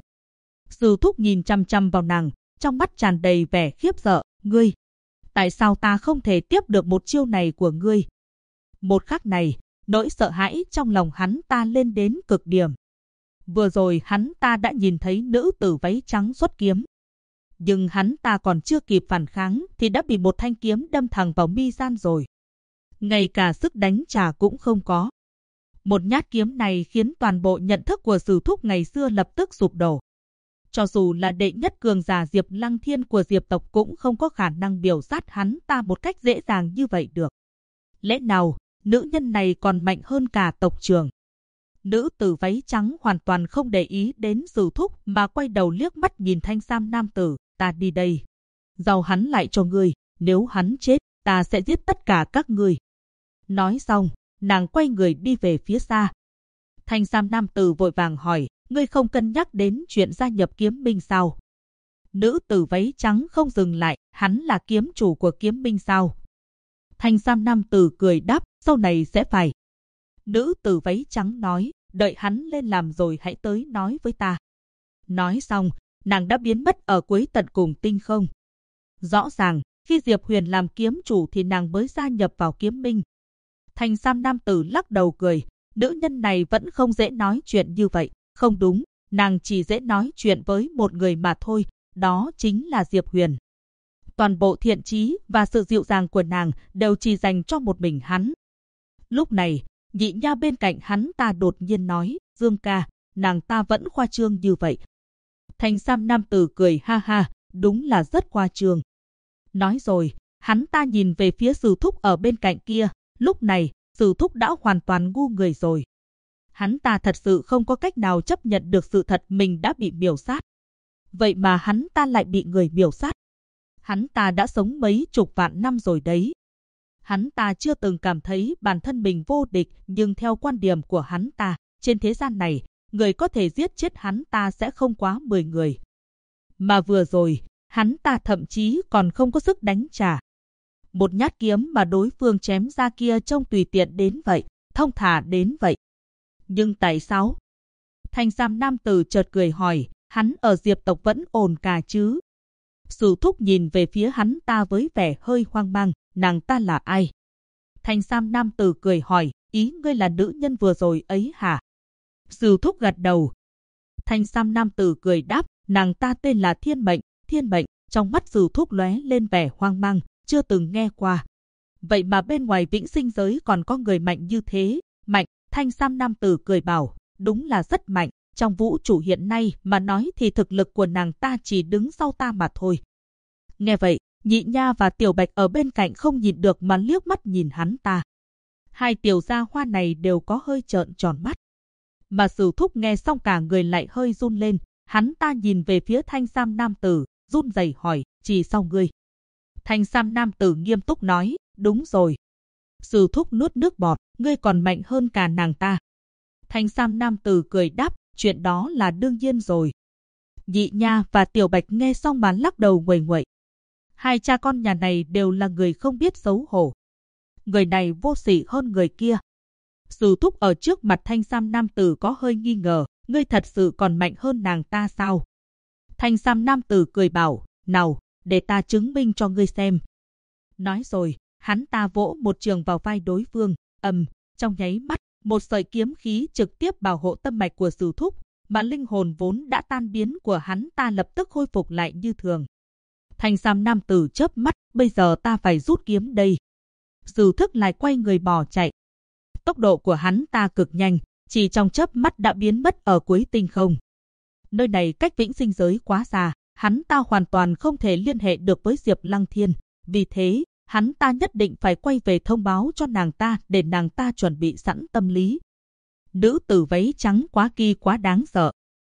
Sử Thúc nhìn chằm chằm vào nàng, trong mắt tràn đầy vẻ khiếp sợ, ngươi. Tại sao ta không thể tiếp được một chiêu này của ngươi? Một khắc này, nỗi sợ hãi trong lòng hắn ta lên đến cực điểm. Vừa rồi hắn ta đã nhìn thấy nữ tử váy trắng xuất kiếm. Nhưng hắn ta còn chưa kịp phản kháng thì đã bị một thanh kiếm đâm thẳng vào mi gian rồi. Ngay cả sức đánh trả cũng không có. Một nhát kiếm này khiến toàn bộ nhận thức của Sử Thúc ngày xưa lập tức sụp đổ. Cho dù là đệ nhất cường giả Diệp Lăng Thiên của Diệp tộc cũng không có khả năng biểu sát hắn ta một cách dễ dàng như vậy được. Lẽ nào, nữ nhân này còn mạnh hơn cả tộc trưởng? Nữ tử váy trắng hoàn toàn không để ý đến Sử Thúc mà quay đầu liếc mắt nhìn thanh sam nam tử, ta đi đây. Giao hắn lại cho ngươi, nếu hắn chết, ta sẽ giết tất cả các ngươi. Nói xong, nàng quay người đi về phía xa. Thanh sam nam tử vội vàng hỏi, ngươi không cân nhắc đến chuyện gia nhập kiếm minh sao? Nữ tử váy trắng không dừng lại, hắn là kiếm chủ của kiếm minh sao? Thanh sam nam tử cười đáp, sau này sẽ phải. Nữ tử váy trắng nói, đợi hắn lên làm rồi hãy tới nói với ta. Nói xong, nàng đã biến mất ở cuối tận cùng tinh không. Rõ ràng, khi Diệp Huyền làm kiếm chủ thì nàng mới gia nhập vào kiếm minh. Thanh sam nam tử lắc đầu cười, nữ nhân này vẫn không dễ nói chuyện như vậy. Không đúng, nàng chỉ dễ nói chuyện với một người mà thôi, đó chính là Diệp Huyền. Toàn bộ thiện chí và sự dịu dàng của nàng đều chỉ dành cho một mình hắn. Lúc này, Nhị Nha bên cạnh hắn ta đột nhiên nói, Dương ca, nàng ta vẫn khoa trương như vậy. Thanh sam nam tử cười ha ha, đúng là rất khoa trương. Nói rồi, hắn ta nhìn về phía Sử Thúc ở bên cạnh kia, lúc này, Sử Thúc đã hoàn toàn ngu người rồi. Hắn ta thật sự không có cách nào chấp nhận được sự thật mình đã bị miểu sát. Vậy mà hắn ta lại bị người miểu sát. Hắn ta đã sống mấy chục vạn năm rồi đấy. Hắn ta chưa từng cảm thấy bản thân mình vô địch, nhưng theo quan điểm của hắn ta, trên thế gian này, người có thể giết chết hắn ta sẽ không quá 10 người. Mà vừa rồi, hắn ta thậm chí còn không có sức đánh trả. Một nhát kiếm mà đối phương chém ra kia trông tùy tiện đến vậy, thông thả đến vậy. Nhưng tại sao? Thanh sam nam tử chợt cười hỏi, hắn ở Diệp tộc vẫn ổn cả chứ? Sử Thúc nhìn về phía hắn ta với vẻ hơi hoang mang, nàng ta là ai? Thanh sam nam tử cười hỏi, ý ngươi là nữ nhân vừa rồi ấy hả? Sử Thúc gật đầu. Thanh sam nam tử cười đáp, nàng ta tên là Thiên Mệnh. Thiên Mệnh, trong mắt Sử Thúc lóe lên vẻ hoang mang, chưa từng nghe qua. Vậy mà bên ngoài vĩnh sinh giới còn có người mạnh như thế, mạnh. Thanh sam nam tử cười bảo, đúng là rất mạnh, trong vũ trụ hiện nay mà nói thì thực lực của nàng ta chỉ đứng sau ta mà thôi. Nghe vậy, Nhị Nha và Tiểu Bạch ở bên cạnh không nhìn được mà liếc mắt nhìn hắn ta. Hai tiểu gia hoa này đều có hơi trợn tròn mắt. Mà Sử Thúc nghe xong cả người lại hơi run lên, hắn ta nhìn về phía thanh sam nam tử, run rẩy hỏi, chỉ sau ngươi. Thanh sam nam tử nghiêm túc nói, đúng rồi. Sử Thúc nuốt nước bọt, ngươi còn mạnh hơn cả nàng ta. Thanh sam nam tử cười đáp, chuyện đó là đương nhiên rồi. Nhị Nha và Tiểu Bạch nghe xong mà lắc đầu nguậy nguậy. Hai cha con nhà này đều là người không biết xấu hổ. Người này vô sỉ hơn người kia. Sử Thúc ở trước mặt thanh sam nam tử có hơi nghi ngờ, ngươi thật sự còn mạnh hơn nàng ta sao? Thanh sam nam tử cười bảo, nào, để ta chứng minh cho ngươi xem. Nói rồi, hắn ta vỗ một trường vào vai đối phương, trong nháy mắt, một sợi kiếm khí trực tiếp bảo hộ tâm mạch của Sử Thúc, mà linh hồn vốn đã tan biến của hắn ta lập tức khôi phục lại như thường. Thanh sam nam tử chớp mắt, bây giờ ta phải rút kiếm đây. Sử Thức lại quay người bỏ chạy. Tốc độ của hắn ta cực nhanh, chỉ trong chớp mắt đã biến mất ở cuối tinh không. Nơi này cách vĩnh sinh giới quá xa, hắn ta hoàn toàn không thể liên hệ được với Diệp Lăng Thiên. Vì thế, hắn ta nhất định phải quay về thông báo cho nàng ta để nàng ta chuẩn bị sẵn tâm lý. Nữ tử váy trắng quá kỳ quá đáng sợ.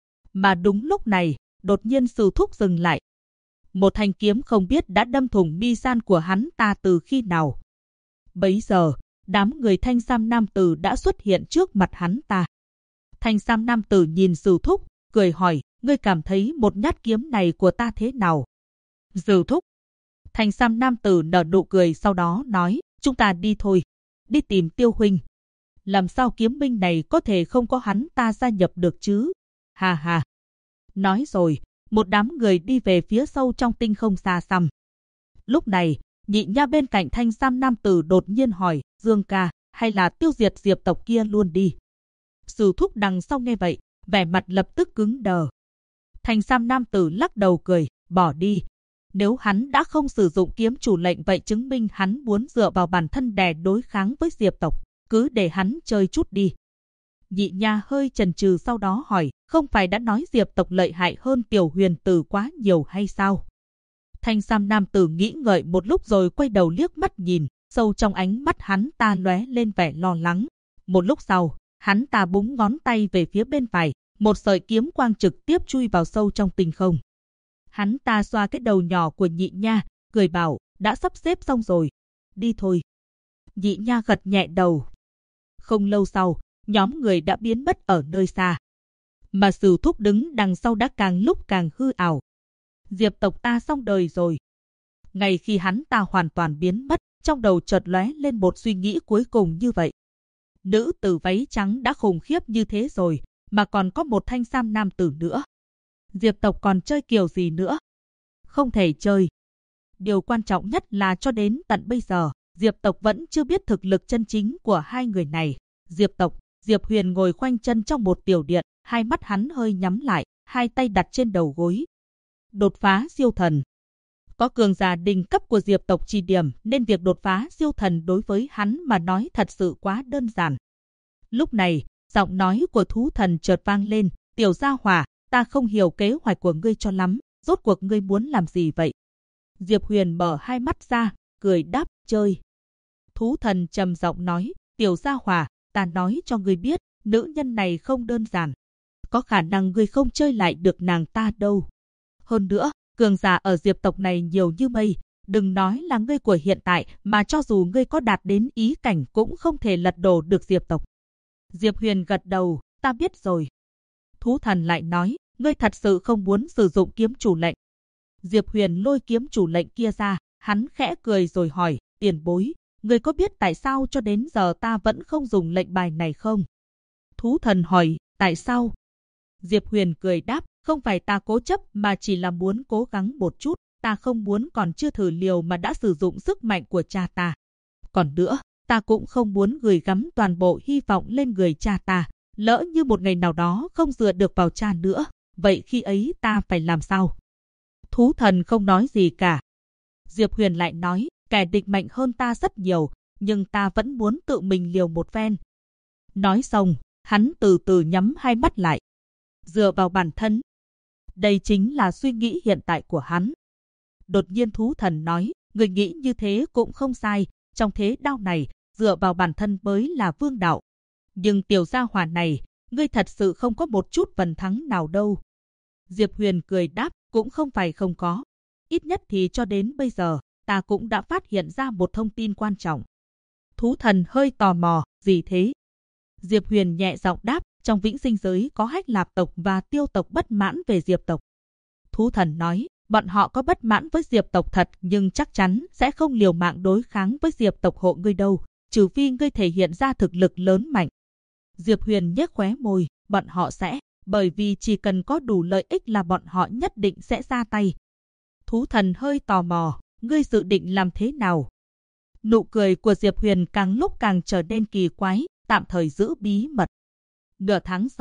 Mà đúng lúc này, đột nhiên Sử Thúc dừng lại. Một thanh kiếm không biết đã đâm thủng mi gian của hắn ta từ khi nào. Bấy giờ, đám người thanh sam nam tử đã xuất hiện trước mặt hắn ta. Thanh sam nam tử nhìn Sử Thúc, cười hỏi, ngươi cảm thấy một nhát kiếm này của ta thế nào? Sử Thúc. Thanh sam nam tử nở nụ cười sau đó nói, chúng ta đi thôi, đi tìm Tiêu huynh. Làm sao kiếm binh này có thể không có hắn ta gia nhập được chứ? Hà hà. Nói rồi, một đám người đi về phía sâu trong tinh không xa xăm. Lúc này, Nhị Nha bên cạnh thanh sam nam tử đột nhiên hỏi, Dương ca, hay là tiêu diệt Diệp tộc kia luôn đi? Sử Thúc đằng sau nghe vậy, vẻ mặt lập tức cứng đờ. Thanh sam nam tử lắc đầu cười, bỏ đi. Nếu hắn đã không sử dụng kiếm chủ lệnh vậy chứng minh hắn muốn dựa vào bản thân để đối kháng với Diệp tộc, cứ để hắn chơi chút đi. Nhị Nha hơi chần chừ sau đó hỏi, không phải đã nói Diệp tộc lợi hại hơn Tiểu Huyền Tử quá nhiều hay sao? Thanh sam nam tử nghĩ ngợi một lúc rồi quay đầu liếc mắt nhìn, sâu trong ánh mắt hắn ta lóe lên vẻ lo lắng. Một lúc sau, hắn ta búng ngón tay về phía bên phải, một sợi kiếm quang trực tiếp chui vào sâu trong tinh không. Hắn ta xoa cái đầu nhỏ của Nhị Nha, cười bảo, đã sắp xếp xong rồi, đi thôi. Nhị Nha gật nhẹ đầu. Không lâu sau, nhóm người đã biến mất ở nơi xa. Mà Sử Thúc đứng đằng sau đã càng lúc càng hư ảo. Diệp tộc ta xong đời rồi. Ngay khi hắn ta hoàn toàn biến mất, trong đầu chợt lóe lên một suy nghĩ cuối cùng như vậy. Nữ tử váy trắng đã khủng khiếp như thế rồi, mà còn có một thanh sam nam tử nữa. Diệp tộc còn chơi kiểu gì nữa? Không thể chơi. Điều quan trọng nhất là cho đến tận bây giờ, Diệp tộc vẫn chưa biết thực lực chân chính của hai người này. Diệp tộc, Diệp Huyền ngồi khoanh chân trong một tiểu điện, hai mắt hắn hơi nhắm lại, hai tay đặt trên đầu gối. Đột phá siêu thần. Có cường giả đỉnh cấp của Diệp tộc chỉ điểm nên việc đột phá siêu thần đối với hắn mà nói thật sự quá đơn giản. Lúc này, giọng nói của thú thần chợt vang lên, tiểu gia hỏa, ta không hiểu kế hoạch của ngươi cho lắm, rốt cuộc ngươi muốn làm gì vậy? Diệp Huyền mở hai mắt ra, cười đáp, chơi. Thú thần trầm giọng nói, tiểu gia hỏa, ta nói cho ngươi biết, nữ nhân này không đơn giản. Có khả năng ngươi không chơi lại được nàng ta đâu. Hơn nữa, cường giả ở Diệp tộc này nhiều như mây, đừng nói là ngươi của hiện tại mà cho dù ngươi có đạt đến ý cảnh cũng không thể lật đổ được Diệp tộc. Diệp Huyền gật đầu, ta biết rồi. Thú thần lại nói, ngươi thật sự không muốn sử dụng kiếm chủ lệnh. Diệp Huyền lôi kiếm chủ lệnh kia ra, hắn khẽ cười rồi hỏi, tiền bối, ngươi có biết tại sao cho đến giờ ta vẫn không dùng lệnh bài này không? Thú thần hỏi, tại sao? Diệp Huyền cười đáp, không phải ta cố chấp mà chỉ là muốn cố gắng một chút, ta không muốn còn chưa thử liều mà đã sử dụng sức mạnh của cha ta. Còn nữa, ta cũng không muốn gửi gắm toàn bộ hy vọng lên người cha ta, lỡ như một ngày nào đó không dựa được vào cha nữa, vậy khi ấy ta phải làm sao? Thú thần không nói gì cả. Diệp Huyền lại nói, kẻ địch mạnh hơn ta rất nhiều, nhưng ta vẫn muốn tự mình liều một phen. Nói xong, hắn từ từ nhắm hai mắt lại. Dựa vào bản thân. Đây chính là suy nghĩ hiện tại của hắn. Đột nhiên thú thần nói, người nghĩ như thế cũng không sai, trong thế đạo này, dựa vào bản thân mới là vương đạo. Nhưng tiểu gia hỏa này, ngươi thật sự không có một chút phần thắng nào đâu. Diệp Huyền cười đáp, cũng không phải không có. Ít nhất thì cho đến bây giờ, ta cũng đã phát hiện ra một thông tin quan trọng. Thú thần hơi tò mò, gì thế? Diệp Huyền nhẹ giọng đáp, trong vĩnh sinh giới có Hách Lạp tộc và Tiêu tộc bất mãn về Diệp tộc. Thú thần nói, bọn họ có bất mãn với Diệp tộc thật nhưng chắc chắn sẽ không liều mạng đối kháng với Diệp tộc hộ ngươi đâu, trừ phi ngươi thể hiện ra thực lực lớn mạnh. Diệp Huyền nhếch khóe môi, bọn họ sẽ, bởi vì chỉ cần có đủ lợi ích là bọn họ nhất định sẽ ra tay. Thú thần hơi tò mò, ngươi dự định làm thế nào? Nụ cười của Diệp Huyền càng lúc càng trở nên kỳ quái, tạm thời giữ bí mật. Nửa tháng sau,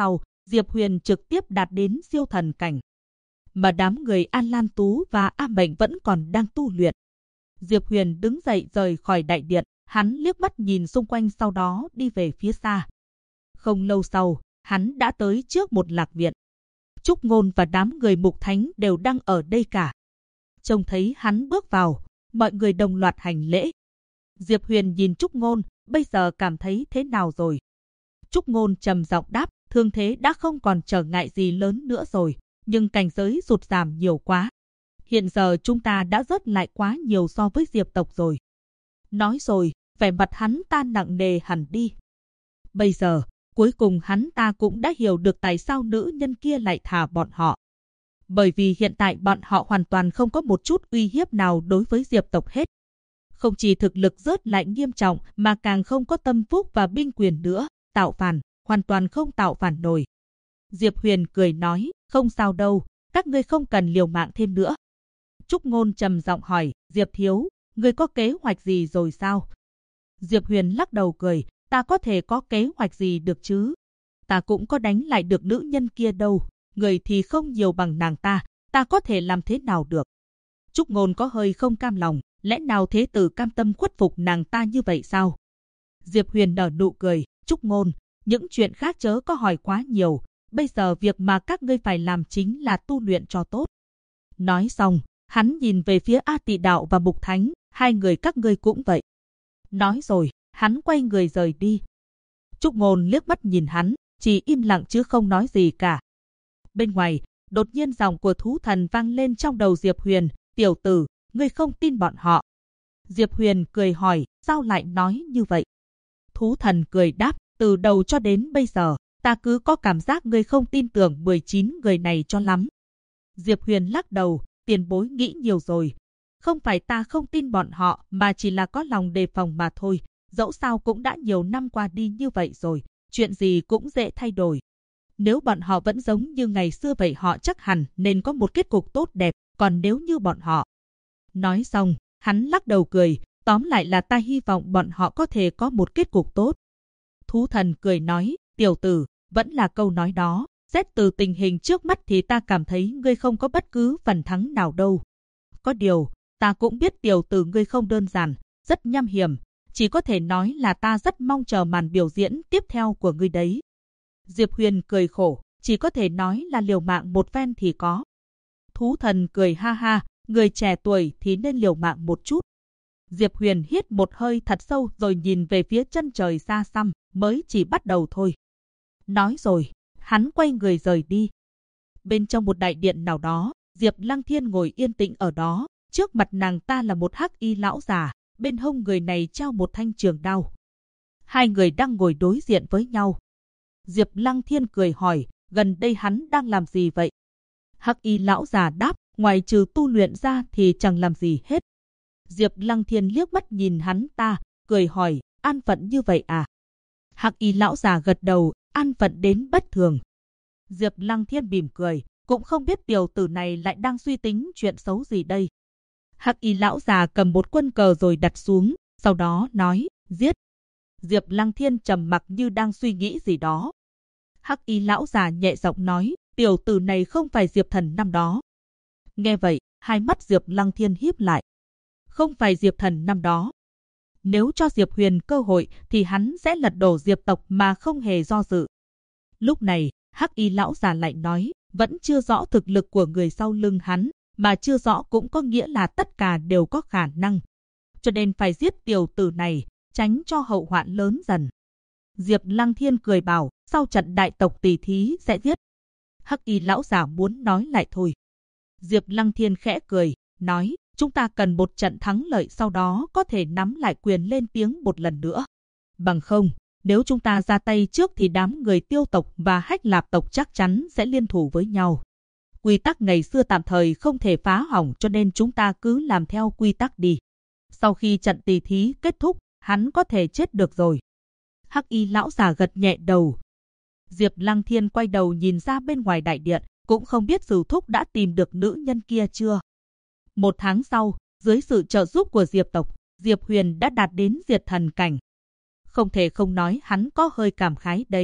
Diệp Huyền trực tiếp đạt đến siêu thần cảnh. Mà đám người An Lan Tú và A Mệnh vẫn còn đang tu luyện. Diệp Huyền đứng dậy rời khỏi đại điện, hắn liếc mắt nhìn xung quanh sau đó đi về phía xa. Không lâu sau, hắn đã tới trước một lạc viện. Trúc Ngôn và đám người Mục Thánh đều đang ở đây cả. Trông thấy hắn bước vào, mọi người đồng loạt hành lễ. Diệp Huyền nhìn Trúc Ngôn, bây giờ cảm thấy thế nào rồi? Trúc Ngôn trầm giọng đáp, thương thế đã không còn trở ngại gì lớn nữa rồi, nhưng cảnh giới sụt giảm nhiều quá. Hiện giờ chúng ta đã rớt lại quá nhiều so với Diệp tộc rồi. Nói rồi, vẻ mặt hắn ta nặng nề hẳn đi. Bây giờ, cuối cùng hắn ta cũng đã hiểu được tại sao nữ nhân kia lại thả bọn họ. Bởi vì hiện tại bọn họ hoàn toàn không có một chút uy hiếp nào đối với Diệp tộc hết. Không chỉ thực lực rớt lại nghiêm trọng mà càng không có tâm phúc và binh quyền nữa, tạo phản, hoàn toàn không tạo phản nổi. Diệp Huyền cười nói, không sao đâu, các ngươi không cần liều mạng thêm nữa. Trúc Ngôn trầm giọng hỏi, Diệp thiếu, ngươi có kế hoạch gì rồi sao? Diệp Huyền lắc đầu cười, ta có thể có kế hoạch gì được chứ? Ta cũng có đánh lại được nữ nhân kia đâu, người thì không nhiều bằng nàng ta có thể làm thế nào được? Trúc Ngôn có hơi không cam lòng, lẽ nào thế tử cam tâm khuất phục nàng ta như vậy sao? Diệp Huyền nở nụ cười, Trúc Ngôn, những chuyện khác chớ có hỏi quá nhiều, bây giờ việc mà các ngươi phải làm chính là tu luyện cho tốt. Nói xong, hắn nhìn về phía A Tị Đạo và Mục Thánh, hai người các ngươi cũng vậy. Nói rồi, hắn quay người rời đi. Trúc Ngôn liếc mắt nhìn hắn, chỉ im lặng chứ không nói gì cả. Bên ngoài, đột nhiên giọng của thú thần vang lên trong đầu Diệp Huyền, tiểu tử, ngươi không tin bọn họ. Diệp Huyền cười hỏi, sao lại nói như vậy? Thú thần cười đáp, từ đầu cho đến bây giờ, ta cứ có cảm giác ngươi không tin tưởng 19 người này cho lắm. Diệp Huyền lắc đầu, tiền bối nghĩ nhiều rồi. Không phải ta không tin bọn họ mà chỉ là có lòng đề phòng mà thôi. Dẫu sao cũng đã nhiều năm qua đi như vậy rồi, chuyện gì cũng dễ thay đổi. Nếu bọn họ vẫn giống như ngày xưa vậy họ chắc hẳn nên có một kết cục tốt đẹp, còn nếu như bọn họ... Nói xong, hắn lắc đầu cười, tóm lại là ta hy vọng bọn họ có thể có một kết cục tốt. Thú thần cười nói, tiểu tử, vẫn là câu nói đó, xét từ tình hình trước mắt thì ta cảm thấy ngươi không có bất cứ phần thắng nào đâu. Có điều, ta cũng biết tiểu tử ngươi không đơn giản, rất nham hiểm, chỉ có thể nói là ta rất mong chờ màn biểu diễn tiếp theo của ngươi đấy. Diệp Huyền cười khổ, chỉ có thể nói là liều mạng một phen thì có. Thú thần cười ha ha, người trẻ tuổi thì nên liều mạng một chút. Diệp Huyền hít một hơi thật sâu rồi nhìn về phía chân trời xa xăm, mới chỉ bắt đầu thôi. Nói rồi, hắn quay người rời đi. Bên trong một đại điện nào đó, Diệp Lăng Thiên ngồi yên tĩnh ở đó, trước mặt nàng ta là một hắc y lão già, bên hông người này treo một thanh trường đao. Hai người đang ngồi đối diện với nhau. Diệp Lăng Thiên cười hỏi, gần đây hắn đang làm gì vậy? Hắc y lão già đáp, ngoài trừ tu luyện ra thì chẳng làm gì hết. Diệp Lăng Thiên liếc mắt nhìn hắn ta, cười hỏi, an phận như vậy à? Hắc y lão già gật đầu, an phận đến bất thường. Diệp Lăng Thiên mỉm cười, cũng không biết tiểu tử này lại đang suy tính chuyện xấu gì đây. Hắc y lão già cầm một quân cờ rồi đặt xuống, sau đó nói, giết. Diệp Lăng Thiên trầm mặc như đang suy nghĩ gì đó. Hắc y lão già nhẹ giọng nói, tiểu tử này không phải Diệp Thần năm đó. Nghe vậy, hai mắt Diệp Lăng Thiên híp lại. Không phải Diệp Thần năm đó. Nếu cho Diệp Huyền cơ hội thì hắn sẽ lật đổ Diệp tộc mà không hề do dự. Lúc này, hắc y lão già lại nói, vẫn chưa rõ thực lực của người sau lưng hắn, mà chưa rõ cũng có nghĩa là tất cả đều có khả năng. Cho nên phải giết tiểu tử này, tránh cho hậu hoạn lớn dần. Diệp Lăng Thiên cười bảo, sau trận đại tộc tỷ thí sẽ giết. Hắc y lão già muốn nói lại thôi. Diệp Lăng Thiên khẽ cười, nói, chúng ta cần một trận thắng lợi sau đó có thể nắm lại quyền lên tiếng một lần nữa. Bằng không, nếu chúng ta ra tay trước thì đám người Tiêu tộc và Hách Lạp tộc chắc chắn sẽ liên thủ với nhau. Quy tắc ngày xưa tạm thời không thể phá hỏng cho nên chúng ta cứ làm theo quy tắc đi. Sau khi trận tỷ thí kết thúc, hắn có thể chết được rồi. Hắc y lão già gật nhẹ đầu. Diệp Lăng Thiên quay đầu nhìn ra bên ngoài đại điện, cũng không biết Sử Thúc đã tìm được nữ nhân kia chưa. Một tháng sau, dưới sự trợ giúp của Diệp tộc, Diệp Huyền đã đạt đến diệt thần cảnh. Không thể không nói hắn có hơi cảm khái đấy,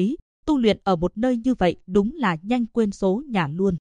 tu luyện ở một nơi như vậy đúng là nhanh quên số nhà luôn.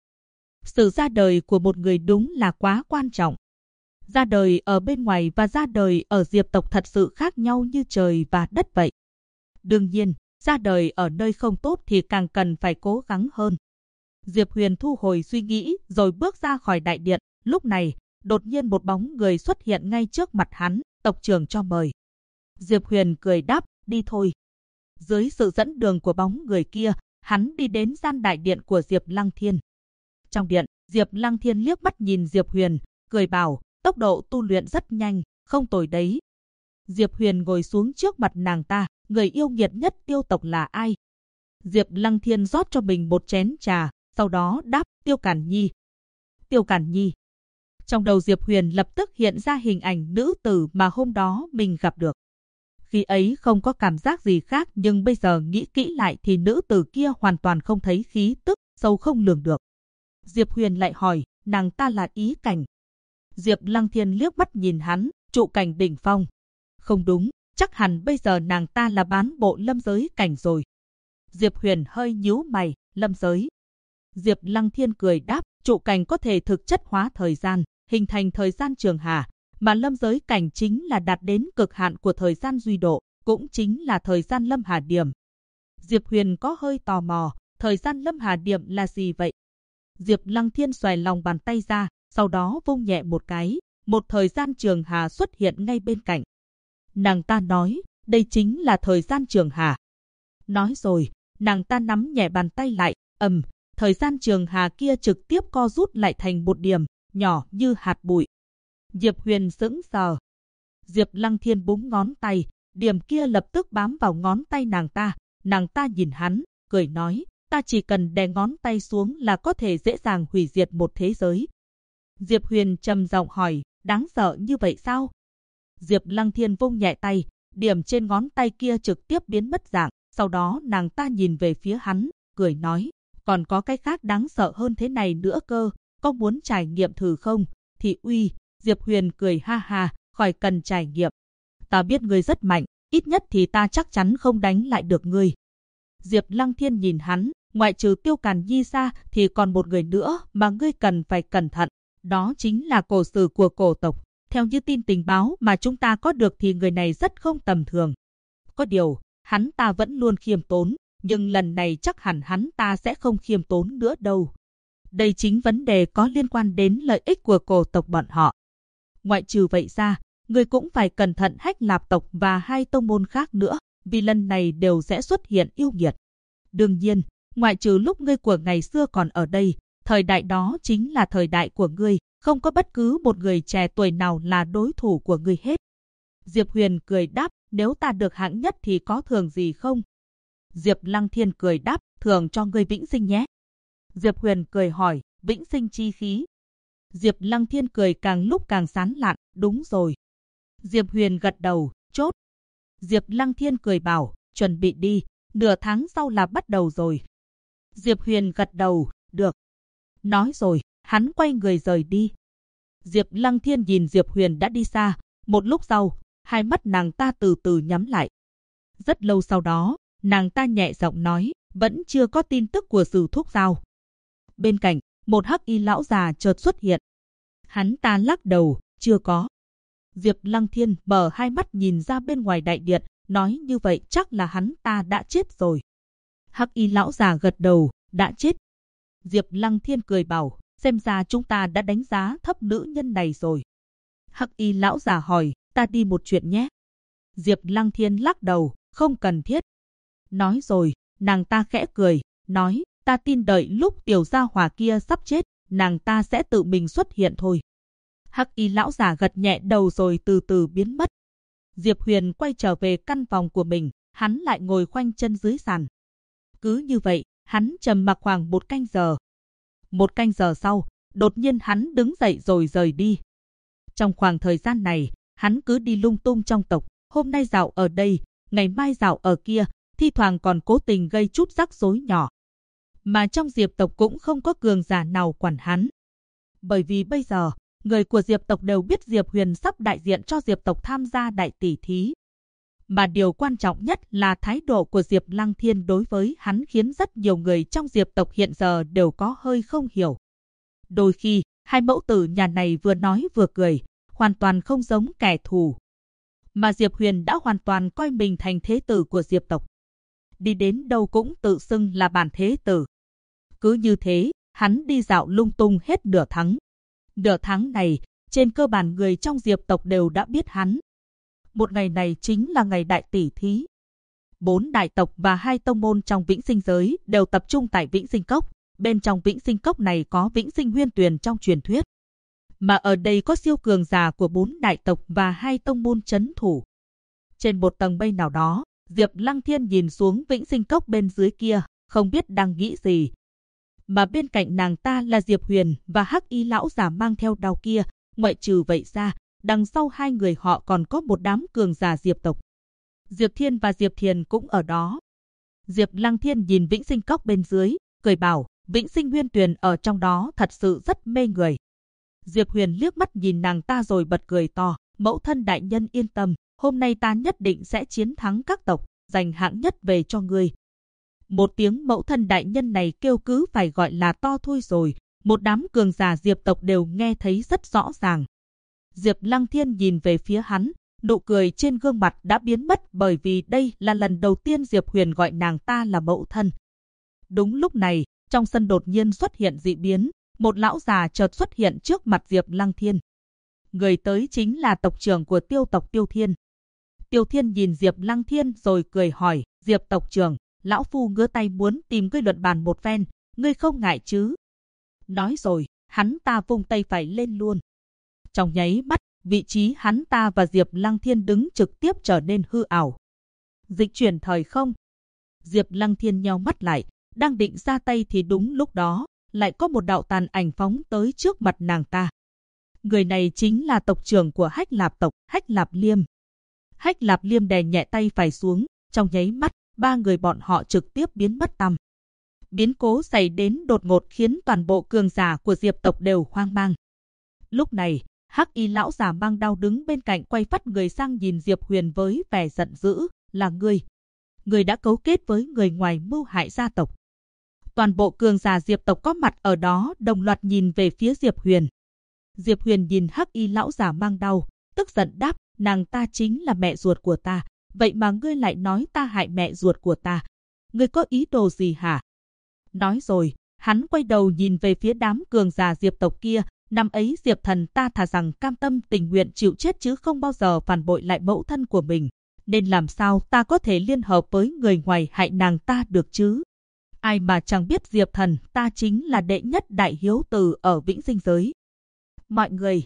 Sự ra đời của một người đúng là quá quan trọng. Ra đời ở bên ngoài và ra đời ở Diệp tộc thật sự khác nhau như trời và đất vậy. Đương nhiên, ra đời ở nơi không tốt thì càng cần phải cố gắng hơn. Diệp Huyền thu hồi suy nghĩ rồi bước ra khỏi đại điện. Lúc này, đột nhiên một bóng người xuất hiện ngay trước mặt hắn, tộc trưởng cho mời. Diệp Huyền cười đáp, đi thôi. Dưới sự dẫn đường của bóng người kia, hắn đi đến gian đại điện của Diệp Lăng Thiên. Trong điện, Diệp Lăng Thiên liếc mắt nhìn Diệp Huyền, cười bảo, tốc độ tu luyện rất nhanh, không tồi đấy. Diệp Huyền ngồi xuống trước mặt nàng ta, người yêu nghiệt nhất Tiêu tộc là ai? Diệp Lăng Thiên rót cho mình một chén trà, sau đó đáp, Tiêu Cản Nhi. Tiêu Cản Nhi. Trong đầu Diệp Huyền lập tức hiện ra hình ảnh nữ tử mà hôm đó mình gặp được. Khi ấy không có cảm giác gì khác, nhưng bây giờ nghĩ kỹ lại thì nữ tử kia hoàn toàn không thấy khí tức, sâu không lường được. Diệp Huyền lại hỏi, nàng ta là Ý Cảnh. Diệp Lăng Thiên liếc mắt nhìn hắn, trụ cảnh đỉnh phong. Không đúng, chắc hẳn bây giờ nàng ta là bán bộ lâm giới cảnh rồi. Diệp Huyền hơi nhíu mày, lâm giới. Diệp Lăng Thiên cười đáp, trụ cảnh có thể thực chất hóa thời gian, hình thành thời gian trường hà, mà lâm giới cảnh chính là đạt đến cực hạn của thời gian duy độ, cũng chính là thời gian lâm hà điểm. Diệp Huyền có hơi tò mò, thời gian lâm hà điểm là gì vậy? Diệp Lăng Thiên xòe lòng bàn tay ra, sau đó vung nhẹ một cái, một thời gian trường hà xuất hiện ngay bên cạnh. Nàng ta nói, đây chính là thời gian trường hà. Nói rồi, nàng ta nắm nhẹ bàn tay lại, thời gian trường hà kia trực tiếp co rút lại thành một điểm, nhỏ như hạt bụi. Diệp Huyền sững sờ. Diệp Lăng Thiên búng ngón tay, điểm kia lập tức bám vào ngón tay nàng ta nhìn hắn, cười nói, ta chỉ cần đè ngón tay xuống là có thể dễ dàng hủy diệt một thế giới. Diệp Huyền trầm giọng hỏi, đáng sợ như vậy sao? Diệp Lăng Thiên vung nhẹ tay, điểm trên ngón tay kia trực tiếp biến mất dạng, sau đó nàng ta nhìn về phía hắn, cười nói, còn có cái khác đáng sợ hơn thế này nữa cơ, có muốn trải nghiệm thử không? Thì uy, Diệp Huyền cười ha ha, khỏi cần trải nghiệm. Ta biết ngươi rất mạnh, ít nhất thì ta chắc chắn không đánh lại được ngươi. Diệp Lăng Thiên nhìn hắn, ngoại trừ Tiêu Càn Nhi ra thì còn một người nữa mà ngươi cần phải cẩn thận. Đó chính là cổ sử của cổ tộc. Theo như tin tình báo mà chúng ta có được thì người này rất không tầm thường. Có điều, hắn ta vẫn luôn khiêm tốn, nhưng lần này chắc hẳn hắn ta sẽ không khiêm tốn nữa đâu. Đây chính vấn đề có liên quan đến lợi ích của cổ tộc bọn họ. Ngoại trừ vậy ra, người cũng phải cẩn thận Hách Lạp tộc và hai tông môn khác nữa, vì lần này đều sẽ xuất hiện yêu nghiệt. Đương nhiên, ngoại trừ lúc ngươi của ngày xưa còn ở đây, thời đại đó chính là thời đại của ngươi, không có bất cứ một người trẻ tuổi nào là đối thủ của ngươi hết. Diệp Huyền cười đáp, nếu ta được hạng nhất thì có thưởng gì không? Diệp Lăng Thiên cười đáp, thưởng cho ngươi vĩnh sinh nhé. Diệp Huyền cười hỏi, vĩnh sinh chi khí. Diệp Lăng Thiên cười càng lúc càng sán lạn, đúng rồi. Diệp Huyền gật đầu, chốt. Diệp Lăng Thiên cười bảo, chuẩn bị đi, nửa tháng sau là bắt đầu rồi. Diệp Huyền gật đầu, được. Nói rồi, hắn quay người rời đi. Diệp Lăng Thiên nhìn Diệp Huyền đã đi xa, một lúc sau, hai mắt nàng ta từ từ nhắm lại. Rất lâu sau đó, nàng ta nhẹ giọng nói, vẫn chưa có tin tức của Sử Thúc sao? Bên cạnh, một hắc y lão già chợt xuất hiện. Hắn ta lắc đầu, chưa có. Diệp Lăng Thiên mở hai mắt nhìn ra bên ngoài đại điện, nói như vậy chắc là hắn ta đã chết rồi. Hắc y lão già gật đầu, đã chết. Diệp Lăng Thiên cười bảo, xem ra chúng ta đã đánh giá thấp nữ nhân này rồi. Hắc y lão già hỏi, ta đi một chuyện nhé. Diệp Lăng Thiên lắc đầu, không cần thiết. Nói rồi, nàng ta khẽ cười, nói, ta tin đợi lúc tiểu gia hỏa kia sắp chết, nàng ta sẽ tự mình xuất hiện thôi. Hắc y lão già gật nhẹ đầu rồi từ từ biến mất. Diệp Huyền quay trở về căn phòng của mình, hắn lại ngồi khoanh chân dưới sàn. Cứ như vậy, hắn trầm mặc khoảng một canh giờ. Một canh giờ sau, đột nhiên hắn đứng dậy rồi rời đi. Trong khoảng thời gian này, hắn cứ đi lung tung trong tộc, hôm nay dạo ở đây, ngày mai dạo ở kia, thi thoảng còn cố tình gây chút rắc rối nhỏ. Mà trong Diệp tộc cũng không có cường giả nào quản hắn. Bởi vì bây giờ, người của Diệp tộc đều biết Diệp Huyền sắp đại diện cho Diệp tộc tham gia đại tỷ thí. Mà điều quan trọng nhất là thái độ của Diệp Lăng Thiên đối với hắn khiến rất nhiều người trong Diệp tộc hiện giờ đều có hơi không hiểu. Đôi khi, hai mẫu tử nhà này vừa nói vừa cười, hoàn toàn không giống kẻ thù. Mà Diệp Huyền đã hoàn toàn coi mình thành thế tử của Diệp tộc. Đi đến đâu cũng tự xưng là bản thế tử. Cứ như thế, hắn đi dạo lung tung hết nửa tháng. Nửa tháng này, trên cơ bản người trong Diệp tộc đều đã biết hắn. Một ngày này chính là ngày đại tỷ thí. 4 đại tộc và 2 tông môn trong Vĩnh Sinh giới đều tập trung tại Vĩnh Sinh Cốc. Bên trong Vĩnh Sinh Cốc này có Vĩnh Sinh Huyên Tuyền trong truyền thuyết. Mà ở đây có siêu cường giả của 4 đại tộc và 2 tông môn trấn thủ. Trên một tầng mây nào đó, Diệp Lăng Thiên nhìn xuống Vĩnh Sinh Cốc bên dưới kia, không biết đang nghĩ gì. Mà bên cạnh nàng ta là Diệp Huyền và Hắc Y lão giả mang theo đao kia. Ngoại trừ vậy ra, đằng sau hai người họ còn có một đám cường giả Diệp tộc. Diệp Thiên và Diệp Thiền cũng ở đó. Diệp Lăng Thiên nhìn Vĩnh Sinh Cốc bên dưới, cười bảo, Vĩnh Sinh Huyên Tuyền ở trong đó thật sự rất mê người. Diệp Huyền liếc mắt nhìn nàng ta rồi bật cười to, mẫu thân đại nhân yên tâm, hôm nay ta nhất định sẽ chiến thắng các tộc, giành hạng nhất về cho ngươi. Một tiếng mẫu thân đại nhân này kêu cứ phải gọi là to thôi rồi, một đám cường giả Diệp tộc đều nghe thấy rất rõ ràng. Diệp Lăng Thiên nhìn về phía hắn, nụ cười trên gương mặt đã biến mất bởi vì đây là lần đầu tiên Diệp Huyền gọi nàng ta là mẫu thân. Đúng lúc này, trong sân đột nhiên xuất hiện dị biến, một lão già chợt xuất hiện trước mặt Diệp Lăng Thiên. Người tới chính là tộc trưởng của Tiêu tộc Tiêu Thiên. Tiêu Thiên nhìn Diệp Lăng Thiên rồi cười hỏi, Diệp tộc trưởng, lão phu ngứa tay muốn tìm ngươi luận bàn một phen, ngươi không ngại chứ? Nói rồi, hắn ta vung tay phải lên luôn. Trong nháy mắt, vị trí hắn ta và Diệp Lăng Thiên đứng trực tiếp trở nên hư ảo. Dịch chuyển thời không. Diệp Lăng Thiên nheo mắt lại, đang định ra tay thì đúng lúc đó, lại có một đạo tàn ảnh phóng tới trước mặt nàng ta. Người này chính là tộc trưởng của Hách Lạp tộc, Hách Lạp Liêm. Hách Lạp Liêm đè nhẹ tay phải xuống, trong nháy mắt, ba người bọn họ trực tiếp biến mất tăm. Biến cố xảy đến đột ngột khiến toàn bộ cường giả của Diệp tộc đều hoang mang. Lúc này, Hắc Y lão giả mang đao đứng bên cạnh quay phắt người sang nhìn Diệp Huyền với vẻ giận dữ, là ngươi. Ngươi đã cấu kết với người ngoài mưu hại gia tộc. Toàn bộ cường giả Diệp tộc có mặt ở đó đồng loạt nhìn về phía Diệp Huyền. Diệp Huyền nhìn Hắc Y lão giả mang đao, tức giận đáp, nàng ta chính là mẹ ruột của ta, vậy mà ngươi lại nói ta hại mẹ ruột của ta. Ngươi có ý đồ gì hả? Nói rồi, hắn quay đầu nhìn về phía đám cường giả Diệp tộc kia, năm ấy Diệp thần ta thà rằng cam tâm tình nguyện chịu chết chứ không bao giờ phản bội lại mẫu thân của mình. Nên làm sao ta có thể liên hợp với người ngoài hại nàng ta được chứ? Ai mà chẳng biết Diệp thần ta chính là đệ nhất đại hiếu tử ở Vĩnh Sinh giới. Mọi người,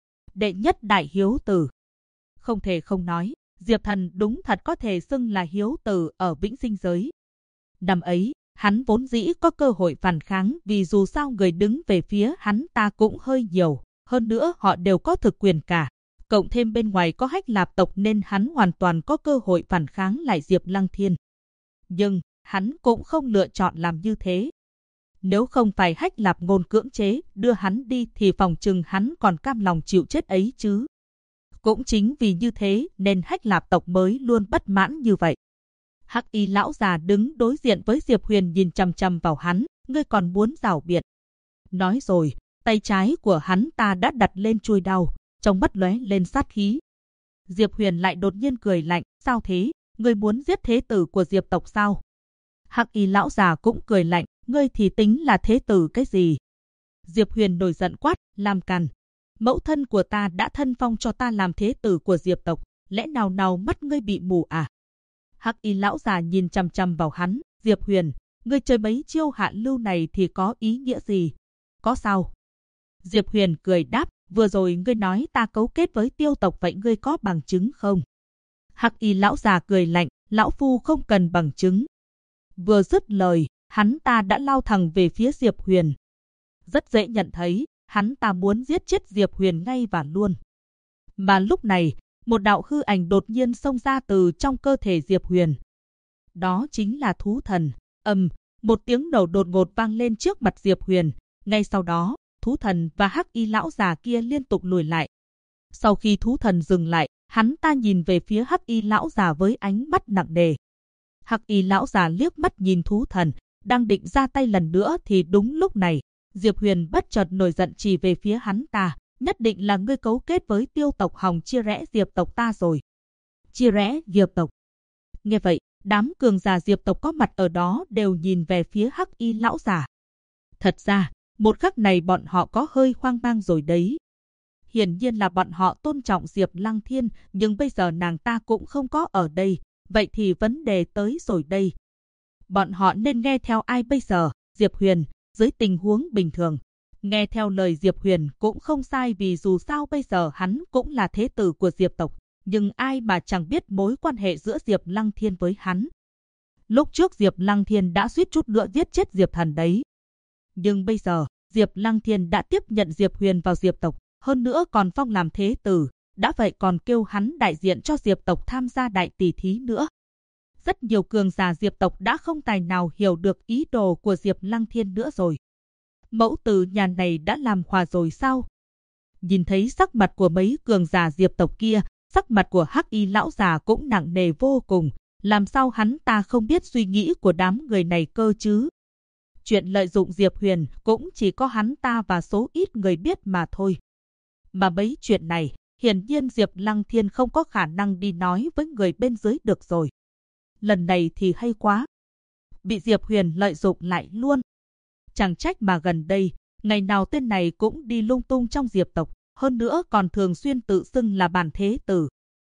đệ nhất đại hiếu tử. Không thể không nói, Diệp thần đúng thật có thể xưng là hiếu tử ở Vĩnh Sinh giới. Năm ấy, hắn vốn dĩ có cơ hội phản kháng vì dù sao người đứng về phía hắn ta cũng hơi nhiều, hơn nữa họ đều có thực quyền cả. Cộng thêm bên ngoài có Hách Lạp tộc nên hắn hoàn toàn có cơ hội phản kháng lại Diệp Lăng Thiên. Nhưng, hắn cũng không lựa chọn làm như thế. Nếu không phải Hách Lạp ngôn cưỡng chế đưa hắn đi thì phòng chừng hắn còn cam lòng chịu chết ấy chứ. Cũng chính vì như thế nên Hách Lạp tộc mới luôn bất mãn như vậy. Hắc Y lão già đứng đối diện với Diệp Huyền nhìn chằm chằm vào hắn, ngươi còn muốn rảo biện. Nói rồi, tay trái của hắn ta đã đặt lên chuôi đao, trong mắt lóe lên sát khí. Diệp Huyền lại đột nhiên cười lạnh, sao thế, ngươi muốn giết thế tử của Diệp tộc sao? Hắc Y lão già cũng cười lạnh, ngươi thì tính là thế tử cái gì? Diệp Huyền nổi giận quát, làm càn. Mẫu thân của ta đã thân phong cho ta làm thế tử của Diệp tộc, lẽ nào mắt ngươi bị mù à? Hắc Y lão già nhìn chằm chằm vào hắn, Diệp Huyền, ngươi chơi mấy chiêu hạ lưu này thì có ý nghĩa gì? Có sao? Diệp Huyền cười đáp, vừa rồi ngươi nói ta cấu kết với Tiêu tộc vậy ngươi có bằng chứng không? Hắc Y lão già cười lạnh, lão phu không cần bằng chứng. Vừa dứt lời, hắn ta đã lao thẳng về phía Diệp Huyền. Rất dễ nhận thấy, hắn ta muốn giết chết Diệp Huyền ngay và luôn. Mà lúc này, một đạo hư ảnh đột nhiên xông ra từ trong cơ thể Diệp Huyền. Đó chính là thú thần. Một tiếng nổ đột ngột vang lên trước mặt Diệp Huyền. Ngay sau đó, thú thần và Hắc Y lão già kia liên tục lùi lại. Sau khi thú thần dừng lại, hắn ta nhìn về phía Hắc Y lão già với ánh mắt nặng nề. Hắc Y lão già liếc mắt nhìn thú thần, đang định ra tay lần nữa thì đúng lúc này, Diệp Huyền bất chợt nổi giận chỉ về phía hắn ta, nhất định là ngươi cấu kết với Tiêu tộc hòng chia rẽ Diệp tộc ta rồi. Chia rẽ Diệp tộc? Nghe vậy, đám cường giả Diệp tộc có mặt ở đó đều nhìn về phía Hắc Y lão già. Thật ra, một khắc này bọn họ có hơi hoang mang rồi đấy. Hiển nhiên là bọn họ tôn trọng Diệp Lăng Thiên, nhưng bây giờ nàng ta cũng không có ở đây, vậy thì vấn đề tới rồi đây. Bọn họ nên nghe theo ai bây giờ? Diệp Huyền, dưới tình huống bình thường, nghe theo lời Diệp Huyền cũng không sai vì dù sao bây giờ hắn cũng là thế tử của Diệp tộc, nhưng ai mà chẳng biết mối quan hệ giữa Diệp Lăng Thiên với hắn. Lúc trước Diệp Lăng Thiên đã suýt chút nữa giết chết Diệp Thần đấy. Nhưng bây giờ, Diệp Lăng Thiên đã tiếp nhận Diệp Huyền vào Diệp tộc, hơn nữa còn phong làm thế tử, đã vậy còn kêu hắn đại diện cho Diệp tộc tham gia đại tỷ thí nữa. Rất nhiều cường giả Diệp tộc đã không tài nào hiểu được ý đồ của Diệp Lăng Thiên nữa rồi. Mẫu tử nhà này đã làm hòa rồi sao? Nhìn thấy sắc mặt của mấy cường giả Diệp tộc kia, sắc mặt của Hắc Y lão già cũng nặng nề vô cùng, làm sao hắn ta không biết suy nghĩ của đám người này cơ chứ? Chuyện lợi dụng Diệp Huyền cũng chỉ có hắn ta và số ít người biết mà thôi. Mà mấy chuyện này, hiển nhiên Diệp Lăng Thiên không có khả năng đi nói với người bên dưới được rồi. Lần này thì hay quá. Bị Diệp Huyền lợi dụng lại luôn. Chẳng trách mà gần đây, ngày nào tên này cũng đi lung tung trong Diệp tộc, hơn nữa còn thường xuyên tự xưng là bản thế tử.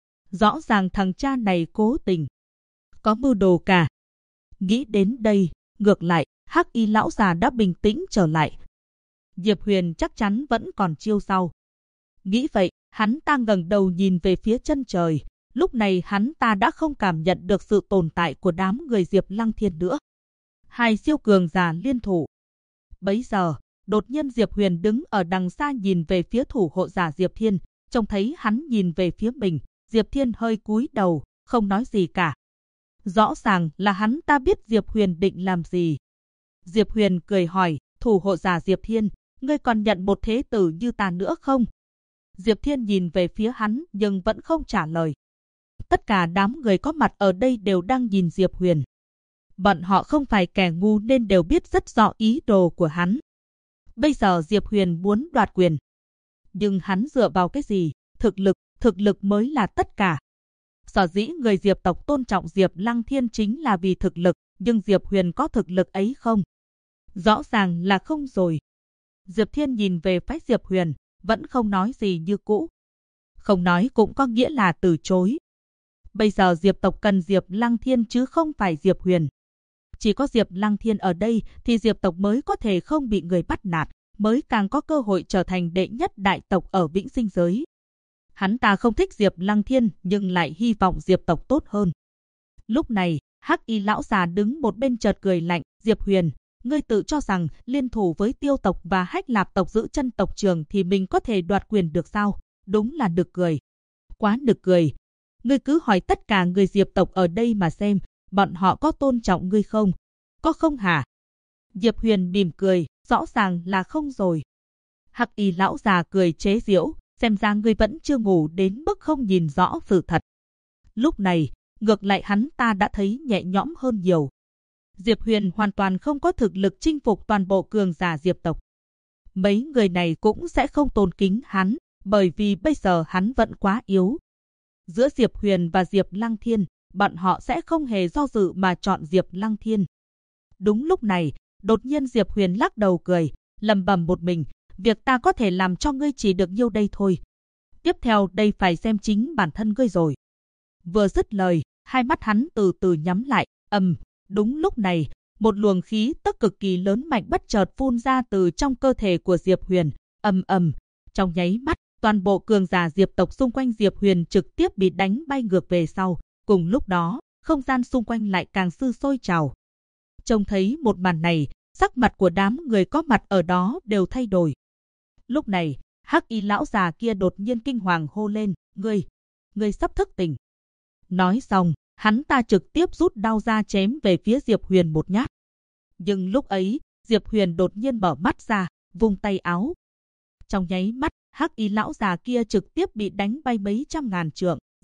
Rõ ràng thằng cha này cố tình. Có mưu đồ cả. Nghĩ đến đây, ngược lại, Hắc Y lão già đã bình tĩnh trở lại. Diệp Huyền chắc chắn vẫn còn chiêu sau. Nghĩ vậy, hắn ta ngẩng đầu nhìn về phía chân trời. Lúc này hắn ta đã không cảm nhận được sự tồn tại của đám người Diệp Lăng Thiên nữa. Hai siêu cường giả liên thủ. Bấy giờ, đột nhiên Diệp Huyền đứng ở đằng xa nhìn về phía thủ hộ giả Diệp Thiên. Trông thấy hắn nhìn về phía mình, Diệp Thiên hơi cúi đầu, không nói gì cả. Rõ ràng là hắn ta biết Diệp Huyền định làm gì. Diệp Huyền cười hỏi, thủ hộ giả Diệp Thiên, ngươi còn nhận một thế tử như ta nữa không? Diệp Thiên nhìn về phía hắn nhưng vẫn không trả lời. Tất cả đám người có mặt ở đây đều đang nhìn Diệp Huyền. Bọn họ không phải kẻ ngu nên đều biết rất rõ ý đồ của hắn. Bây giờ Diệp Huyền muốn đoạt quyền. Nhưng hắn dựa vào cái gì? Thực lực mới là tất cả. Sở dĩ người Diệp tộc tôn trọng Diệp Lăng Thiên chính là vì thực lực, nhưng Diệp Huyền có thực lực ấy không? Rõ ràng là không rồi. Diệp Thiên nhìn về phái Diệp Huyền, vẫn không nói gì như cũ. Không nói cũng có nghĩa là từ chối. Bây giờ Diệp tộc cần Diệp Lăng Thiên chứ không phải Diệp Huyền. Chỉ có Diệp Lăng Thiên ở đây thì Diệp tộc mới có thể không bị người bắt nạt, mới càng có cơ hội trở thành đệ nhất đại tộc ở Vĩnh Sinh giới. Hắn ta không thích Diệp Lăng Thiên nhưng lại hy vọng Diệp tộc tốt hơn. Lúc này, Hắc Y lão già đứng một bên chợt cười lạnh, Diệp Huyền, ngươi tự cho rằng liên thủ với Tiêu tộc và Hách Lạp tộc giữ chân tộc trường thì mình có thể đoạt quyền được sao? Đúng là nực cười. Quá nực cười. Ngươi cứ hỏi tất cả người Diệp tộc ở đây mà xem, bọn họ có tôn trọng ngươi không? Có không hả? Diệp Huyền mỉm cười, rõ ràng là không rồi. Hắc Y lão già cười chế giễu, xem ra ngươi vẫn chưa ngủ đến mức không nhìn rõ sự thật. Lúc này, ngược lại hắn ta đã thấy nhẹ nhõm hơn nhiều. Diệp Huyền hoàn toàn không có thực lực chinh phục toàn bộ cường giả Diệp tộc. Mấy người này cũng sẽ không tôn kính hắn, bởi vì bây giờ hắn vẫn quá yếu. Giữa Diệp Huyền và Diệp Lăng Thiên, bọn họ sẽ không hề do dự mà chọn Diệp Lăng Thiên. Đúng lúc này, đột nhiên Diệp Huyền lắc đầu cười, lẩm bẩm một mình, việc ta có thể làm cho ngươi chỉ được nhiêu đây thôi. Tiếp theo đây phải xem chính bản thân ngươi rồi. Vừa dứt lời, hai mắt hắn từ từ nhắm lại, đúng lúc này, một luồng khí tức cực kỳ lớn mạnh bất chợt phun ra từ trong cơ thể của Diệp Huyền, trong nháy mắt, toàn bộ cường giả Diệp tộc xung quanh Diệp Huyền trực tiếp bị đánh bay ngược về sau, cùng lúc đó, không gian xung quanh lại càng sôi trào. Trông thấy một màn này, sắc mặt của đám người có mặt ở đó đều thay đổi. Lúc này, Hắc Y lão già kia đột nhiên kinh hoàng hô lên, ngươi sắp thức tỉnh. Nói xong, hắn ta trực tiếp rút đao ra chém về phía Diệp Huyền một nhát. Nhưng lúc ấy, Diệp Huyền đột nhiên mở mắt ra, vung tay áo. Trong nháy mắt, Hắc Y lão già kia trực tiếp bị đánh bay mấy trăm ngàn trượng,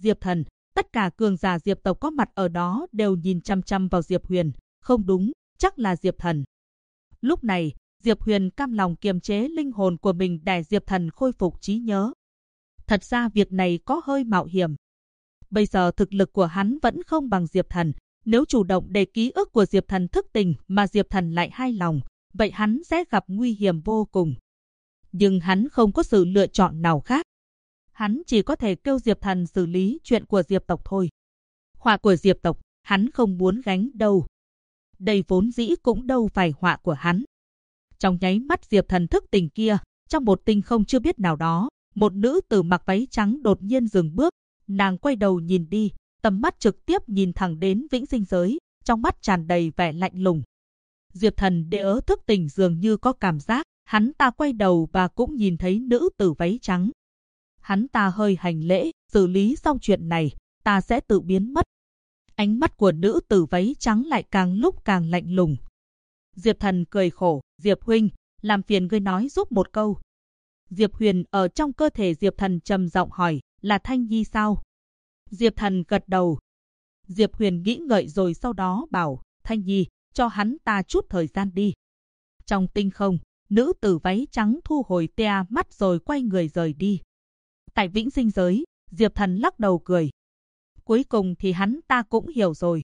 Diệp Thần, tất cả cường giả Diệp tộc có mặt ở đó đều nhìn chăm chăm vào Diệp Huyền. Không đúng, chắc là Diệp Thần. Lúc này, Diệp Huyền cam lòng kiềm chế linh hồn của mình để Diệp Thần khôi phục trí nhớ. Thật ra việc này có hơi mạo hiểm. Bây giờ thực lực của hắn vẫn không bằng Diệp Thần. Nếu chủ động để ký ức của Diệp Thần thức tỉnh mà Diệp Thần lại hài lòng, vậy hắn sẽ gặp nguy hiểm vô cùng. Nhưng hắn không có sự lựa chọn nào khác. Hắn chỉ có thể kêu Diệp Thần xử lý chuyện của Diệp tộc thôi. Họa của Diệp tộc, hắn không muốn gánh đâu. Đây vốn dĩ cũng đâu phải họa của hắn. Trong nháy mắt Diệp Thần thức tỉnh kia, trong một tinh không chưa biết nào đó, một nữ tử mặc váy trắng đột nhiên dừng bước. Nàng quay đầu nhìn đi, tầm mắt trực tiếp nhìn thẳng đến vĩnh sinh giới, trong mắt tràn đầy vẻ lạnh lùng. Diệp Thần đỡ thức tỉnh dường như có cảm giác, hắn ta quay đầu và cũng nhìn thấy nữ tử váy trắng. Hắn ta hơi hành lễ, xử lý xong chuyện này, ta sẽ tự biến mất. Ánh mắt của nữ tử váy trắng lại càng lúc càng lạnh lùng. Diệp Thần cười khổ, Diệp huynh, làm phiền ngươi nói giúp một câu. Diệp Huyền ở trong cơ thể Diệp Thần trầm giọng hỏi, là Thanh Nhi sao? Diệp Thần gật đầu. Diệp Huyền nghĩ ngợi rồi sau đó bảo, Thanh Nhi, cho hắn ta chút thời gian đi. Trong tinh không, nữ tử váy trắng thu hồi tia mắt rồi quay người rời đi. Tại vĩnh sinh giới, Diệp Thần lắc đầu cười. Cuối cùng thì hắn ta cũng hiểu rồi.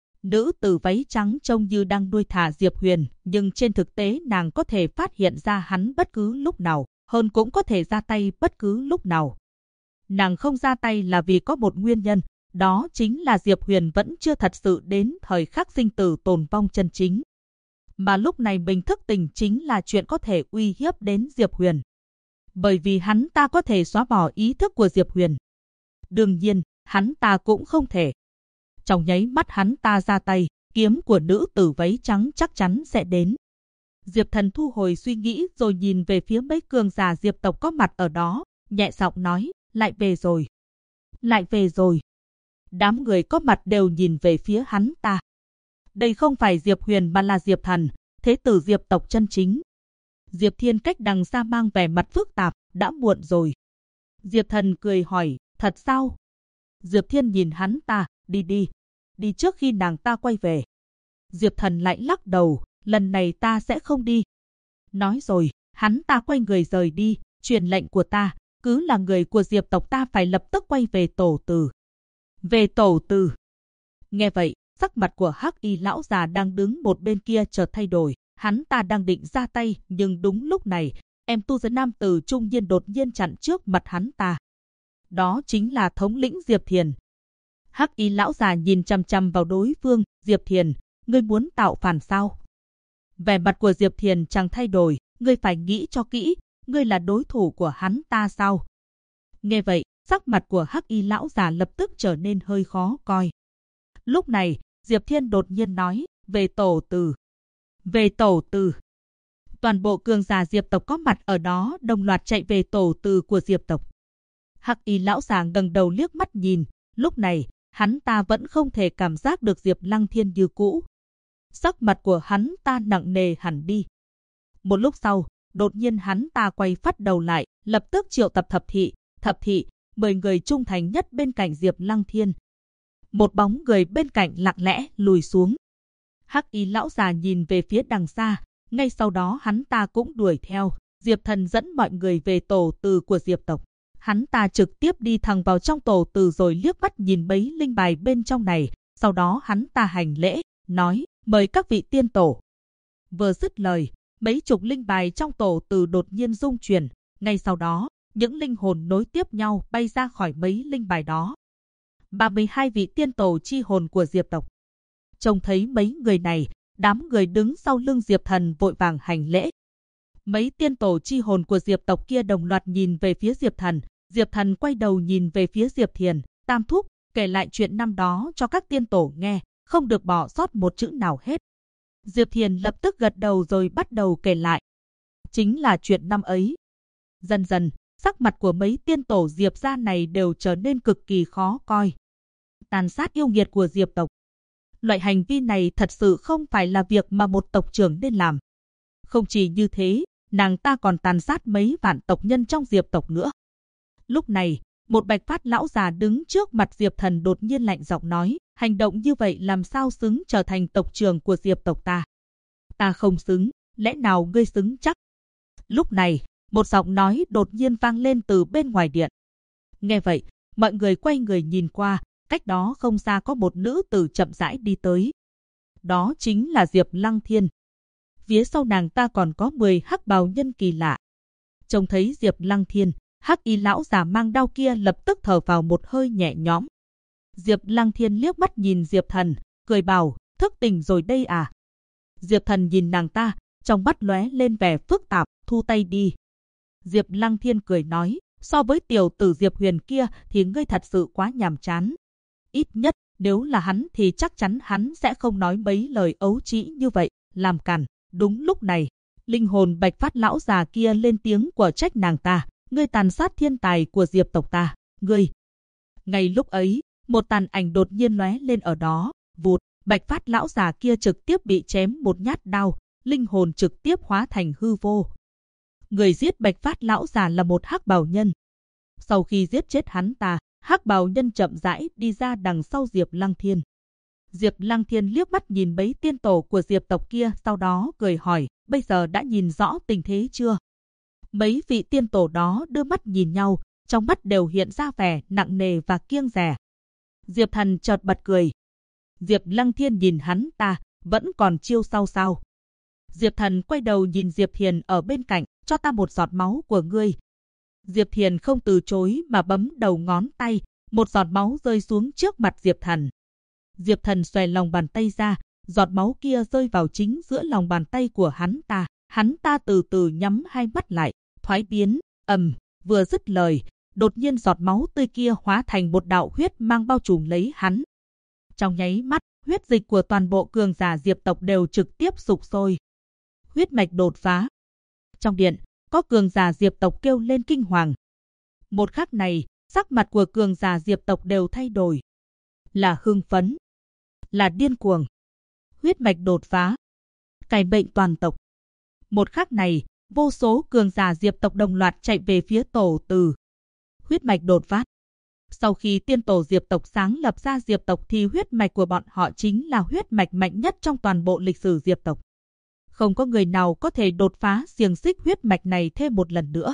Nữ tử váy trắng trông như đang nuôi thả Diệp Huyền, nhưng trên thực tế nàng có thể phát hiện ra hắn bất cứ lúc nào, hơn cũng có thể ra tay bất cứ lúc nào. Nàng không ra tay là vì có một nguyên nhân, đó chính là Diệp Huyền vẫn chưa thật sự đến thời khắc sinh tử tồn vong chân chính. Mà lúc này mình thức tỉnh chính là chuyện có thể uy hiếp đến Diệp Huyền. Bởi vì hắn ta có thể xóa bỏ ý thức của Diệp Huyền. Đương nhiên, hắn ta cũng không thể. Trong nháy mắt hắn ta ra tay, kiếm của nữ tử váy trắng chắc chắn sẽ đến. Diệp Thần thu hồi suy nghĩ rồi nhìn về phía mấy cường giả Diệp tộc có mặt ở đó, nhẹ giọng nói, lại về rồi. Lại về rồi. Đám người có mặt đều nhìn về phía hắn ta. Đây không phải Diệp Huyền mà là Diệp Thần, thế tử Diệp tộc chân chính. Diệp Thiên cách đằng xa mang vẻ mặt phức tạp, đã muộn rồi. Diệp Thần cười hỏi, thật sao? Diệp Thiên nhìn hắn ta, đi trước khi nàng ta quay về. Diệp Thần lại lắc đầu, lần này ta sẽ không đi. Nói rồi, hắn ta quay người rời đi, truyền lệnh của ta, cứ là người của Diệp tộc ta phải lập tức quay về tổ từ. Về tổ từ. Nghe vậy, sắc mặt của Hắc Y lão già đang đứng một bên kia chợt thay đổi, hắn ta đang định ra tay, nhưng đúng lúc này, em tu dân nam tử trung niên đột nhiên chặn trước mặt hắn ta. Đó chính là thống lĩnh Diệp Thiền. Hắc Y lão già nhìn chằm chằm vào đối phương, Diệp Thiền, ngươi muốn tạo phản sao? Vẻ mặt của Diệp Thiền chẳng thay đổi, ngươi phải nghĩ cho kỹ, ngươi là đối thủ của hắn ta sao? Nghe vậy, sắc mặt của Hắc Y lão già lập tức trở nên hơi khó coi. Lúc này, Diệp Thiên đột nhiên nói, về tổ từ. Về tổ từ. Toàn bộ cường giả Diệp tộc có mặt ở đó đồng loạt chạy về tổ từ của Diệp tộc. Hắc Y lão già ngẩng đầu liếc mắt nhìn, lúc này, hắn ta vẫn không thể cảm giác được Diệp Lăng Thiên như cũ. Sắc mặt của hắn ta nặng nề hẳn đi. Một lúc sau, đột nhiên hắn ta quay phát đầu lại, lập tức triệu tập thập thị, 10 người trung thành nhất bên cạnh Diệp Lăng Thiên. Một bóng người bên cạnh lặng lẽ lùi xuống. Hắc Y lão già nhìn về phía đằng xa, ngay sau đó hắn ta cũng đuổi theo. Diệp Thần dẫn mọi người về tổ từ của Diệp tộc. Hắn ta trực tiếp đi thẳng vào trong tổ từ rồi liếc mắt nhìn mấy linh bài bên trong này, sau đó hắn ta hành lễ, nói, mời các vị tiên tổ. Vừa dứt lời, mấy chục linh bài trong tổ từ đột nhiên rung chuyển, ngay sau đó, những linh hồn nối tiếp nhau bay ra khỏi mấy linh bài đó. 32 vị tiên tổ chi hồn của Diệp tộc. Trông thấy mấy người này, đám người đứng sau lưng Diệp Thần vội vàng hành lễ. Mấy tiên tổ chi hồn của Diệp tộc kia đồng loạt nhìn về phía Diệp Thần quay đầu nhìn về phía Diệp Thiền, Tam thúc, kể lại chuyện năm đó cho các tiên tổ nghe, không được bỏ sót một chữ nào hết. Diệp Thiền lập tức gật đầu rồi bắt đầu kể lại. Chính là chuyện năm ấy. Dần dần, sắc mặt của mấy tiên tổ Diệp gia này đều trở nên cực kỳ khó coi. Tàn sát yêu nghiệt của Diệp tộc. Loại hành vi này thật sự không phải là việc mà một tộc trưởng nên làm. Không chỉ như thế, nàng ta còn tàn sát mấy vạn tộc nhân trong Diệp tộc nữa. Lúc này, một Bạch Phát lão già đứng trước mặt Diệp Thần đột nhiên lạnh giọng nói, hành động như vậy làm sao xứng trở thành tộc trưởng của Diệp tộc ta? Ta không xứng, lẽ nào ngươi xứng chắc? Lúc này, một giọng nói đột nhiên vang lên từ bên ngoài điện. Nghe vậy, mọi người quay người nhìn qua, cách đó không xa có một nữ tử chậm rãi đi tới. Đó chính là Diệp Lăng Thiên. Phía sau nàng ta còn có 10 hắc bào nhân kỳ lạ. Trông thấy Diệp Lăng Thiên, hắc y lão già mang đao kia lập tức thở vào một hơi nhẹ nhõm. Diệp Lăng Thiên liếc mắt nhìn Diệp Thần, cười bảo, thức tỉnh rồi đây à? Diệp Thần nhìn nàng ta, trong mắt lóe lên vẻ phức tạp, thu tay đi. Diệp Lăng Thiên cười nói, so với tiểu tử Diệp Huyền kia thì ngươi thật sự quá nhàm chán. Ít nhất, nếu là hắn thì chắc chắn hắn sẽ không nói mấy lời ấu trĩ như vậy, làm càn. Đúng lúc này, linh hồn Bạch Phát lão già kia lên tiếng của trách nàng ta, ngươi tàn sát thiên tài của Diệp tộc ta, ngươi. Ngay lúc ấy, một tàn ảnh đột nhiên lóe lên ở đó, vụt, Bạch Phát lão già kia trực tiếp bị chém một nhát đao, linh hồn trực tiếp hóa thành hư vô. Người giết Bạch Phát lão già là một hắc bào nhân. Sau khi giết chết hắn ta, hắc bào nhân chậm rãi đi ra đằng sau Diệp Lăng Thiên. Diệp Lăng Thiên liếc mắt nhìn mấy tiên tổ của Diệp tộc kia, sau đó cười hỏi, bây giờ đã nhìn rõ tình thế chưa? Mấy vị tiên tổ đó đưa mắt nhìn nhau, trong mắt đều hiện ra vẻ nặng nề và kiêng dè. Diệp Thần chợt bật cười. Diệp Lăng Thiên nhìn hắn ta, vẫn còn chiêu sau sao? Diệp Thần quay đầu nhìn Diệp Thiền ở bên cạnh, cho ta một giọt máu của ngươi. Diệp Thiền không từ chối mà bấm đầu ngón tay, một giọt máu rơi xuống trước mặt Diệp Thần. Diệp Thần xòe lòng bàn tay ra, giọt máu kia rơi vào chính giữa lòng bàn tay của hắn ta. Hắn ta từ từ nhắm hai mắt lại, thoái biến, vừa dứt lời, đột nhiên giọt máu tươi kia hóa thành một đạo huyết mang bao trùm lấy hắn. Trong nháy mắt, huyết dịch của toàn bộ cường giả Diệp tộc đều trực tiếp sục sôi. Huyết mạch đột phá. Trong điện, có cường giả Diệp tộc kêu lên kinh hoàng. Một khắc này, sắc mặt của cường giả Diệp tộc đều thay đổi. Là hưng phấn, là điên cuồng. Huyết mạch đột phá, cải bệnh toàn tộc. Một khắc này, vô số cường giả Diệp tộc đồng loạt chạy về phía tổ từ. Huyết mạch đột phát. Sau khi tiên tổ Diệp tộc sáng lập ra Diệp tộc thì huyết mạch của bọn họ chính là huyết mạch mạnh nhất trong toàn bộ lịch sử Diệp tộc. Không có người nào có thể đột phá xiềng xích huyết mạch này thêm một lần nữa.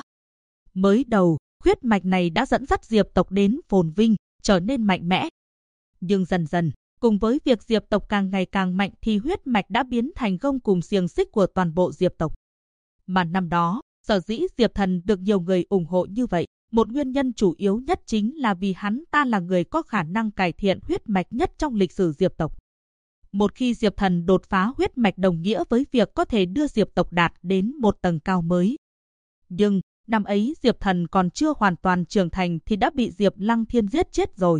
Mới đầu, huyết mạch này đã dẫn dắt Diệp tộc đến phồn vinh, trở nên mạnh mẽ. Nhưng dần dần, cùng với việc Diệp tộc càng ngày càng mạnh thì huyết mạch đã biến thành gông cùm xiềng xích của toàn bộ Diệp tộc. Mà năm đó, sở dĩ Diệp Thần được nhiều người ủng hộ như vậy, một nguyên nhân chủ yếu nhất chính là vì hắn ta là người có khả năng cải thiện huyết mạch nhất trong lịch sử Diệp tộc. Một khi Diệp Thần đột phá huyết mạch đồng nghĩa với việc có thể đưa Diệp tộc đạt đến một tầng cao mới. Nhưng, năm ấy Diệp Thần còn chưa hoàn toàn trưởng thành thì đã bị Diệp Lăng Thiên giết chết rồi.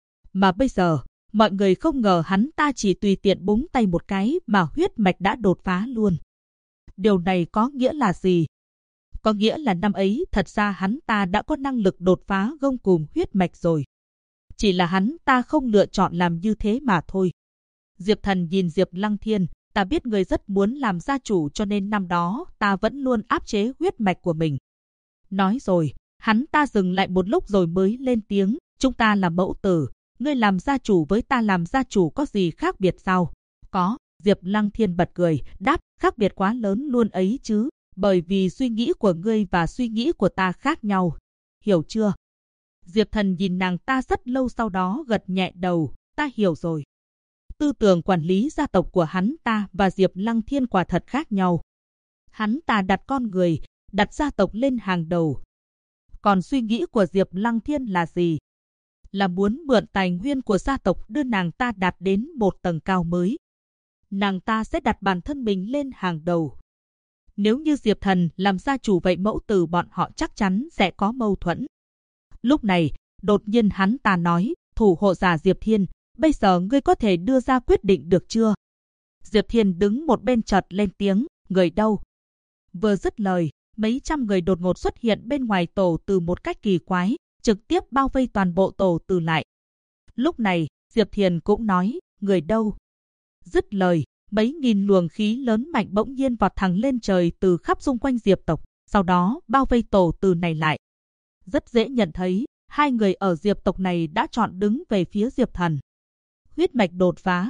Mà bây giờ, mọi người không ngờ hắn ta chỉ tùy tiện búng tay một cái mà huyết mạch đã đột phá luôn. Điều này có nghĩa là gì? Có nghĩa là năm ấy thật ra hắn ta đã có năng lực đột phá gông cùm huyết mạch rồi. Chỉ là hắn ta không lựa chọn làm như thế mà thôi. Diệp Thần nhìn Diệp Lăng Thiên, ta biết người rất muốn làm gia chủ cho nên năm đó ta vẫn luôn áp chế huyết mạch của mình. Nói rồi, hắn ta dừng lại một lúc rồi mới lên tiếng, chúng ta là mẫu tử, ngươi làm gia chủ với ta làm gia chủ có gì khác biệt sao? Có, Diệp Lăng Thiên bật cười, đáp, khác biệt quá lớn luôn ấy chứ, bởi vì suy nghĩ của ngươi và suy nghĩ của ta khác nhau. Hiểu chưa? Diệp Thần nhìn nàng ta rất lâu sau đó gật nhẹ đầu, ta hiểu rồi. Tư tưởng quản lý gia tộc của hắn ta và Diệp Lăng Thiên quả thật khác nhau. Hắn ta đặt con người, đặt gia tộc lên hàng đầu. Còn suy nghĩ của Diệp Lăng Thiên là gì? Là muốn mượn tài nguyên của gia tộc đưa nàng ta đạt đến một tầng cao mới. Nàng ta sẽ đặt bản thân mình lên hàng đầu. Nếu như Diệp Thần làm gia chủ vậy mẫu tử bọn họ chắc chắn sẽ có mâu thuẫn. Lúc này, đột nhiên hắn ta nói, thủ hộ giả Diệp Thiên, bây giờ ngươi có thể đưa ra quyết định được chưa? Diệp Thiên đứng một bên chợt lên tiếng, người đâu? Vừa dứt lời, mấy trăm người đột ngột xuất hiện bên ngoài tổ từ một cách kỳ quái, trực tiếp bao vây toàn bộ tổ từ lại. Lúc này, Diệp Thiền cũng nói, người đâu? Dứt lời, mấy nghìn luồng khí lớn mạnh bỗng nhiên vọt thẳng lên trời từ khắp xung quanh Diệp tộc, sau đó bao vây tổ từ này lại. Rất dễ nhận thấy, hai người ở Diệp tộc này đã chọn đứng về phía Diệp Thần. Huyết mạch đột phá.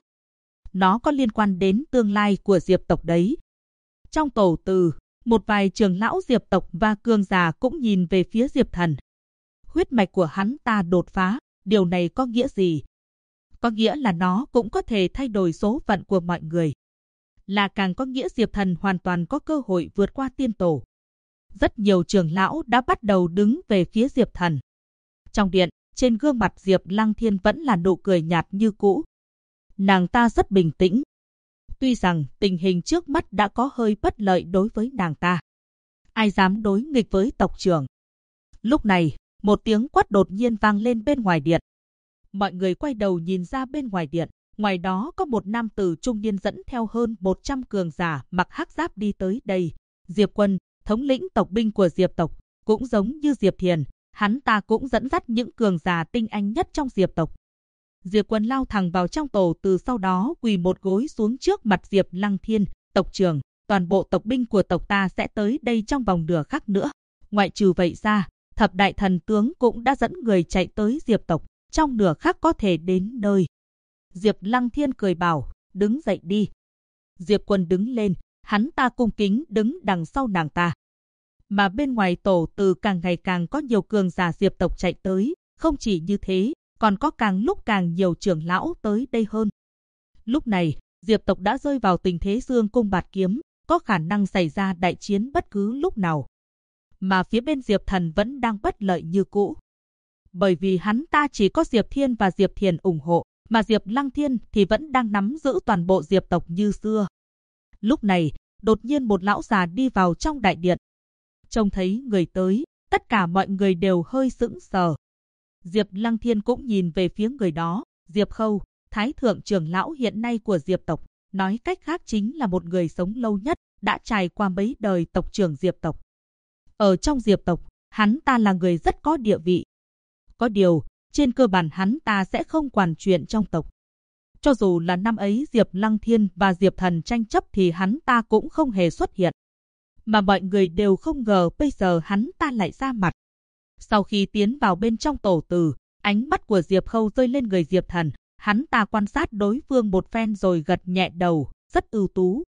Nó có liên quan đến tương lai của Diệp tộc đấy. Trong tổ từ, một vài trưởng lão Diệp tộc và cường giả cũng nhìn về phía Diệp Thần. Huyết mạch của hắn ta đột phá, điều này có nghĩa gì? Có nghĩa là nó cũng có thể thay đổi số phận của mọi người. Là càng có nghĩa Diệp Thần hoàn toàn có cơ hội vượt qua tiên tổ. Rất nhiều trưởng lão đã bắt đầu đứng về phía Diệp Thần. Trong điện, trên gương mặt Diệp Lăng Thiên vẫn là nụ cười nhạt như cũ. Nàng ta rất bình tĩnh. Tuy rằng tình hình trước mắt đã có hơi bất lợi đối với nàng ta. Ai dám đối nghịch với tộc trưởng? Lúc này, một tiếng quát đột nhiên vang lên bên ngoài điện. Mọi người quay đầu nhìn ra bên ngoài điện. Ngoài đó có một nam tử trung niên dẫn theo hơn 100 cường giả mặc hắc giáp đi tới đây. Diệp Quân, thống lĩnh tộc binh của Diệp tộc, cũng giống như Diệp Thiền, hắn ta cũng dẫn dắt những cường giả tinh anh nhất trong Diệp tộc. Diệp Quân lao thẳng vào trong tổ từ, sau đó quỳ một gối xuống trước mặt Diệp Lăng Thiên. Tộc trưởng, toàn bộ tộc binh của tộc ta sẽ tới đây trong vòng nửa khắc nữa. Ngoại trừ vậy ra, thập đại thần tướng cũng đã dẫn người chạy tới Diệp tộc, trong nửa khắc có thể đến nơi. Diệp Lăng Thiên cười bảo, đứng dậy đi. Diệp Quân đứng lên, hắn ta cung kính đứng đằng sau nàng ta. Mà bên ngoài tổ từ càng ngày càng có nhiều cường giả Diệp tộc chạy tới, không chỉ như thế, còn có càng lúc càng nhiều trưởng lão tới đây hơn. Lúc này, Diệp tộc đã rơi vào tình thế dương cung bạt kiếm, có khả năng xảy ra đại chiến bất cứ lúc nào. Mà phía bên Diệp Thần vẫn đang bất lợi như cũ. Bởi vì hắn ta chỉ có Diệp Thiên và Diệp Thiền ủng hộ, mà Diệp Lăng Thiên thì vẫn đang nắm giữ toàn bộ Diệp tộc như xưa. Lúc này, đột nhiên một lão già đi vào trong đại điện. Trông thấy người tới, tất cả mọi người đều hơi sững sờ. Diệp Lăng Thiên cũng nhìn về phía người đó, Diệp Khâu, thái thượng trưởng lão hiện nay của Diệp tộc, nói cách khác chính là một người sống lâu nhất, đã trải qua mấy đời tộc trưởng Diệp tộc. Ở trong Diệp tộc, hắn ta là người rất có địa vị. Có điều, trên cơ bản hắn ta sẽ không quản chuyện trong tộc. Cho dù là năm ấy Diệp Lăng Thiên và Diệp Thần tranh chấp thì hắn ta cũng không hề xuất hiện. Mà mọi người đều không ngờ bây giờ hắn ta lại ra mặt. Sau khi tiến vào bên trong tổ từ, ánh mắt của Diệp Khâu rơi lên người Diệp Thần. Hắn ta quan sát đối phương một phen rồi gật nhẹ đầu, rất ưu tú.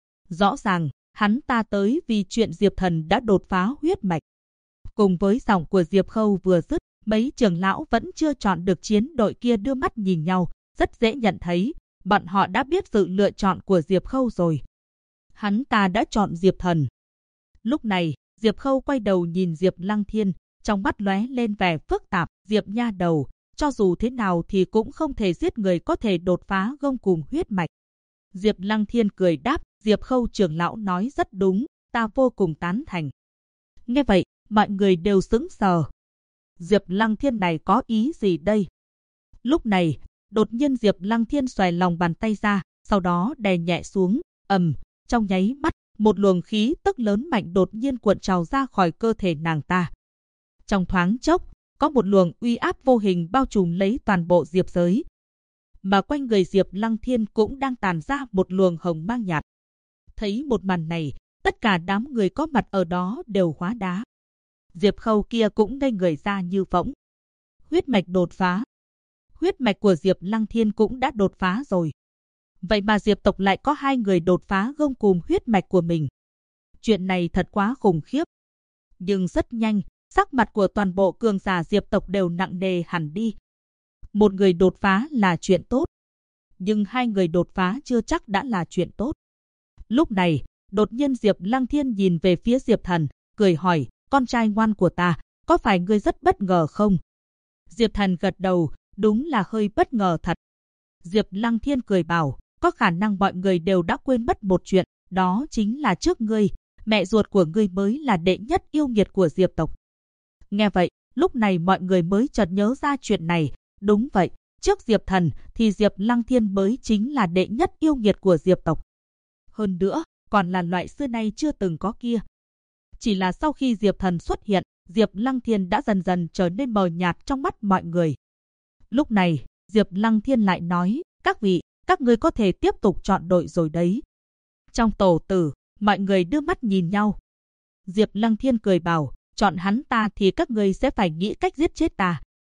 Rõ ràng, hắn ta tới vì chuyện Diệp Thần đã đột phá huyết mạch. Cùng với giọng của Diệp Khâu vừa dứt, mấy trưởng lão vẫn chưa chọn được chiến đội kia đưa mắt nhìn nhau, rất dễ nhận thấy, bọn họ đã biết sự lựa chọn của Diệp Khâu rồi. Hắn ta đã chọn Diệp Thần. Lúc này, Diệp Khâu quay đầu nhìn Diệp Lăng Thiên, trong mắt lóe lên vẻ phức tạp. Diệp nha đầu, cho dù thế nào thì cũng không thể giết người có thể đột phá gông cùm huyết mạch. Diệp Lăng Thiên cười đáp, Diệp Khâu trưởng lão nói rất đúng, ta vô cùng tán thành. Nghe vậy, mọi người đều sững sờ. Diệp Lăng Thiên này có ý gì đây? Lúc này, đột nhiên Diệp Lăng Thiên xòe lòng bàn tay ra, sau đó đè nhẹ xuống, trong nháy mắt, một luồng khí tức lớn mạnh đột nhiên cuộn trào ra khỏi cơ thể nàng ta. Trong thoáng chốc, có một luồng uy áp vô hình bao trùm lấy toàn bộ Diệp giới. Mà quanh người Diệp Lăng Thiên cũng đang tàn ra một luồng hồng mang nhạt. Thấy một màn này, tất cả đám người có mặt ở đó đều hóa đá. Diệp Khâu kia cũng ngây người ra như phỗng. Huyết mạch đột phá. Huyết mạch của Diệp Lăng Thiên cũng đã đột phá rồi. Vậy mà Diệp tộc lại có hai người đột phá gông cùm huyết mạch của mình. Chuyện này thật quá khủng khiếp. Nhưng rất nhanh, sắc mặt của toàn bộ cường giả Diệp tộc đều nặng nề hẳn đi. Một người đột phá là chuyện tốt, nhưng hai người đột phá chưa chắc đã là chuyện tốt. Lúc này, đột nhiên Diệp Lăng Thiên nhìn về phía Diệp Thần, cười hỏi, con trai ngoan của ta, có phải ngươi rất bất ngờ không? Diệp Thần gật đầu, đúng là hơi bất ngờ thật. Diệp Lăng Thiên cười bảo, có khả năng mọi người đều đã quên mất một chuyện, đó chính là trước ngươi, mẹ ruột của ngươi mới là đệ nhất yêu nghiệt của Diệp tộc. Nghe vậy, lúc này mọi người mới chợt nhớ ra chuyện này. Đúng vậy, trước Diệp Thần thì Diệp Lăng Thiên mới chính là đệ nhất yêu nghiệt của Diệp tộc. Hơn nữa, còn là loại xưa nay chưa từng có kia. Chỉ là sau khi Diệp Thần xuất hiện, Diệp Lăng Thiên đã dần dần trở nên mờ nhạt trong mắt mọi người. Lúc này, Diệp Lăng Thiên lại nói, các vị, các ngươi có thể tiếp tục chọn đội rồi đấy. Trong tổ tử, mọi người đưa mắt nhìn nhau. Diệp Lăng Thiên cười bảo, chọn hắn ta thì các ngươi sẽ phải nghĩ cách giết chết ta,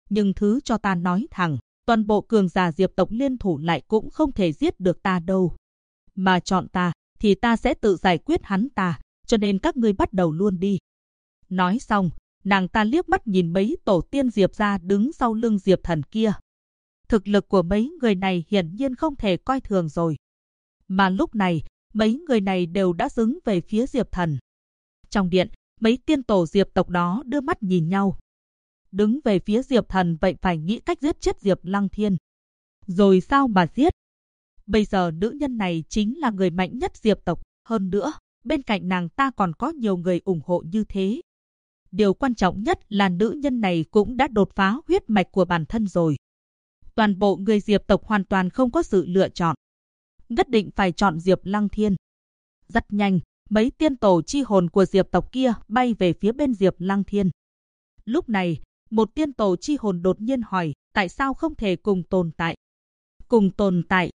Nhưng thứ cho ta nói thẳng, toàn bộ cường giả Diệp tộc liên thủ lại cũng không thể giết được ta đâu. Mà chọn ta, thì ta sẽ tự giải quyết hắn ta, cho nên các ngươi bắt đầu luôn đi. Nói xong, nàng ta liếc mắt nhìn mấy tổ tiên Diệp gia đứng sau lưng Diệp Thần kia. Thực lực của mấy người này hiển nhiên không thể coi thường rồi. Mà lúc này, mấy người này đều đã đứng về phía Diệp Thần. Trong điện, mấy tiên tổ Diệp tộc đó đưa mắt nhìn nhau. Đứng về phía Diệp Thần vậy phải nghĩ cách giết chết Diệp Lăng Thiên. Rồi sao mà giết? Bây giờ nữ nhân này chính là người mạnh nhất Diệp tộc, hơn nữa, bên cạnh nàng ta còn có nhiều người ủng hộ như thế. Điều quan trọng nhất là nữ nhân này cũng đã đột phá huyết mạch của bản thân rồi. Toàn bộ người Diệp tộc hoàn toàn không có sự lựa chọn. Nhất định phải chọn Diệp Lăng Thiên. Rất nhanh, mấy tiên tổ chi hồn của Diệp tộc kia bay về phía bên Diệp Lăng Thiên. Lúc này, một tiên tổ chi hồn đột nhiên hỏi, tại sao không thể cùng tồn tại? Cùng tồn tại.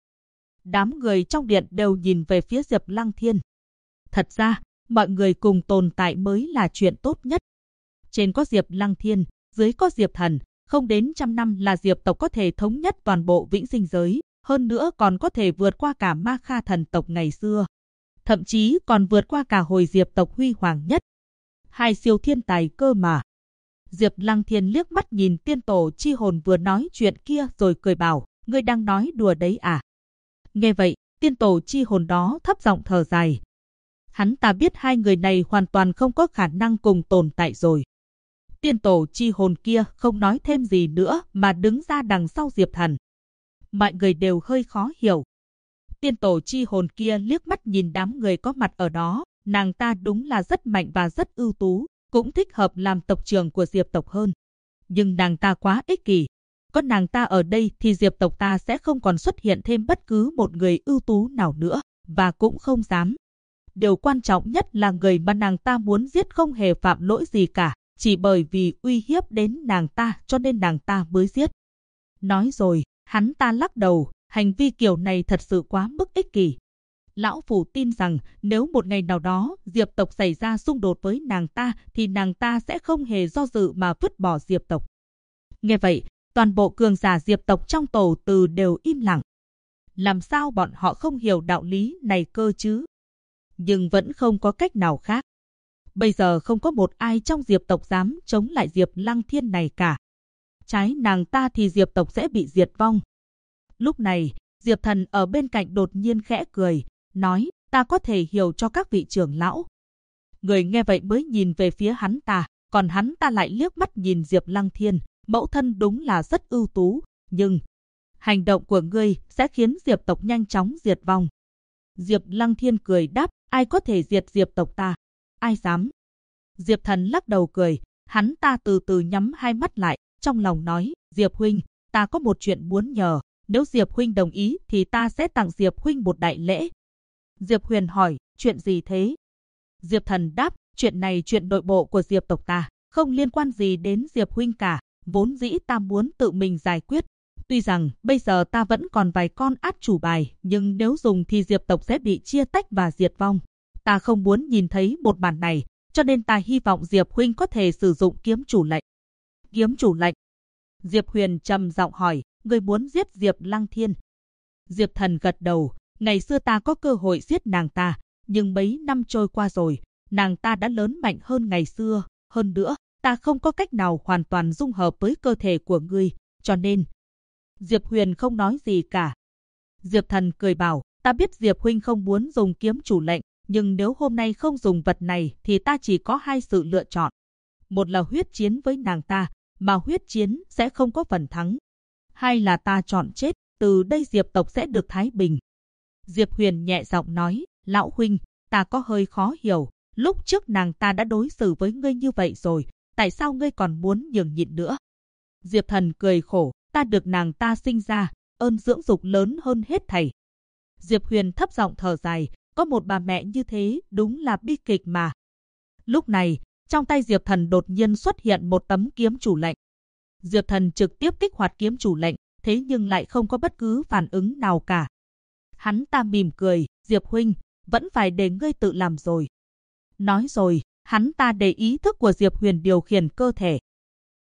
Đám người trong điện đều nhìn về phía Diệp Lăng Thiên. Thật ra, mọi người cùng tồn tại mới là chuyện tốt nhất. Trên có Diệp Lăng Thiên, dưới có Diệp Thần, không đến 100 năm là Diệp tộc có thể thống nhất toàn bộ vĩnh sinh giới, hơn nữa còn có thể vượt qua cả Ma Kha thần tộc ngày xưa. Thậm chí còn vượt qua cả hồi Diệp tộc huy hoàng nhất. Hai siêu thiên tài cơ mà. Diệp Lăng Thiên liếc mắt nhìn tiên tổ chi hồn vừa nói chuyện kia rồi cười bảo, ngươi đang nói đùa đấy à? Nghe vậy, tiên tổ chi hồn đó thấp giọng thở dài. Hắn ta biết hai người này hoàn toàn không có khả năng cùng tồn tại rồi. Tiên tổ chi hồn kia không nói thêm gì nữa mà đứng ra đằng sau Diệp Thần. Mọi người đều hơi khó hiểu. Tiên tổ chi hồn kia liếc mắt nhìn đám người có mặt ở đó, nàng ta đúng là rất mạnh và rất ưu tú, cũng thích hợp làm tộc trưởng của Diệp tộc hơn. Nhưng nàng ta quá ích kỷ. Có nàng ta ở đây thì Diệp tộc ta sẽ không còn xuất hiện thêm bất cứ một người ưu tú nào nữa, và cũng không dám. Điều quan trọng nhất là người mà nàng ta muốn giết không hề phạm lỗi gì cả, chỉ bởi vì uy hiếp đến nàng ta cho nên nàng ta mới giết. Nói rồi, hắn ta lắc đầu, hành vi kiểu này thật sự quá mức ích kỷ. Lão Phu tin rằng nếu một ngày nào đó Diệp tộc xảy ra xung đột với nàng ta thì nàng ta sẽ không hề do dự mà vứt bỏ Diệp tộc. Nghe vậy, toàn bộ cường giả Diệp tộc trong tổ từ đều im lặng. Làm sao bọn họ không hiểu đạo lý này cơ chứ? Nhưng vẫn không có cách nào khác. Bây giờ không có một ai trong Diệp tộc dám chống lại Diệp Lăng Thiên này cả. Trái nàng ta thì Diệp tộc sẽ bị diệt vong. Lúc này, Diệp Thần ở bên cạnh đột nhiên khẽ cười, nói, ta có thể hiểu cho các vị trưởng lão. Người nghe vậy mới nhìn về phía hắn ta, còn hắn ta lại liếc mắt nhìn Diệp Lăng Thiên, mẫu thân đúng là rất ưu tú, nhưng hành động của ngươi sẽ khiến Diệp tộc nhanh chóng diệt vong. Diệp Lăng Thiên cười đáp, ai có thể diệt Diệp tộc ta? Ai dám? Diệp Thần lắc đầu cười, hắn ta từ từ nhắm hai mắt lại, trong lòng nói, Diệp huynh, ta có một chuyện muốn nhờ, nếu Diệp huynh đồng ý thì ta sẽ tặng Diệp huynh một đại lễ. Diệp Huyền hỏi, chuyện gì thế? Diệp Thần đáp, chuyện này chuyện nội bộ của Diệp tộc ta, không liên quan gì đến Diệp huynh cả, vốn dĩ ta muốn tự mình giải quyết. Tuy rằng bây giờ ta vẫn còn vài con át chủ bài, nhưng nếu dùng thì Diệp tộc sẽ bị chia tách và diệt vong. Ta không muốn nhìn thấy một màn này, cho nên ta hy vọng Diệp huynh có thể sử dụng kiếm chủ lệnh. Kiếm chủ lệnh? Diệp Huyền trầm giọng hỏi, ngươi muốn giết Diệp Lăng Thiên? Diệp Thần gật đầu, ngày xưa ta có cơ hội giết nàng ta, nhưng mấy năm trôi qua rồi, nàng ta đã lớn mạnh hơn ngày xưa, hơn nữa, ta không có cách nào hoàn toàn dung hợp với cơ thể của ngươi, cho nên... Diệp Huyền không nói gì cả. Diệp Thần cười bảo, ta biết Diệp huynh không muốn dùng kiếm chủ lệnh, nhưng nếu hôm nay không dùng vật này thì ta chỉ có hai sự lựa chọn. Một là huyết chiến với nàng ta, mà huyết chiến sẽ không có phần thắng. Hai là ta chọn chết, từ đây Diệp tộc sẽ được thái bình. Diệp Huyền nhẹ giọng nói, lão huynh, ta có hơi khó hiểu, lúc trước nàng ta đã đối xử với ngươi như vậy rồi, tại sao ngươi còn muốn nhường nhịn nữa? Diệp Thần cười khổ, ta được nàng ta sinh ra, ơn dưỡng dục lớn hơn hết thảy. Diệp Huyền thấp giọng thở dài, có một bà mẹ như thế đúng là bi kịch mà. Lúc này, trong tay Diệp Thần đột nhiên xuất hiện một tấm kiếm chủ lệnh. Diệp Thần trực tiếp kích hoạt kiếm chủ lệnh, thế nhưng lại không có bất cứ phản ứng nào cả. Hắn ta mỉm cười, Diệp huynh, vẫn phải để ngươi tự làm rồi. Nói rồi, hắn ta để ý thức của Diệp Huyền điều khiển cơ thể.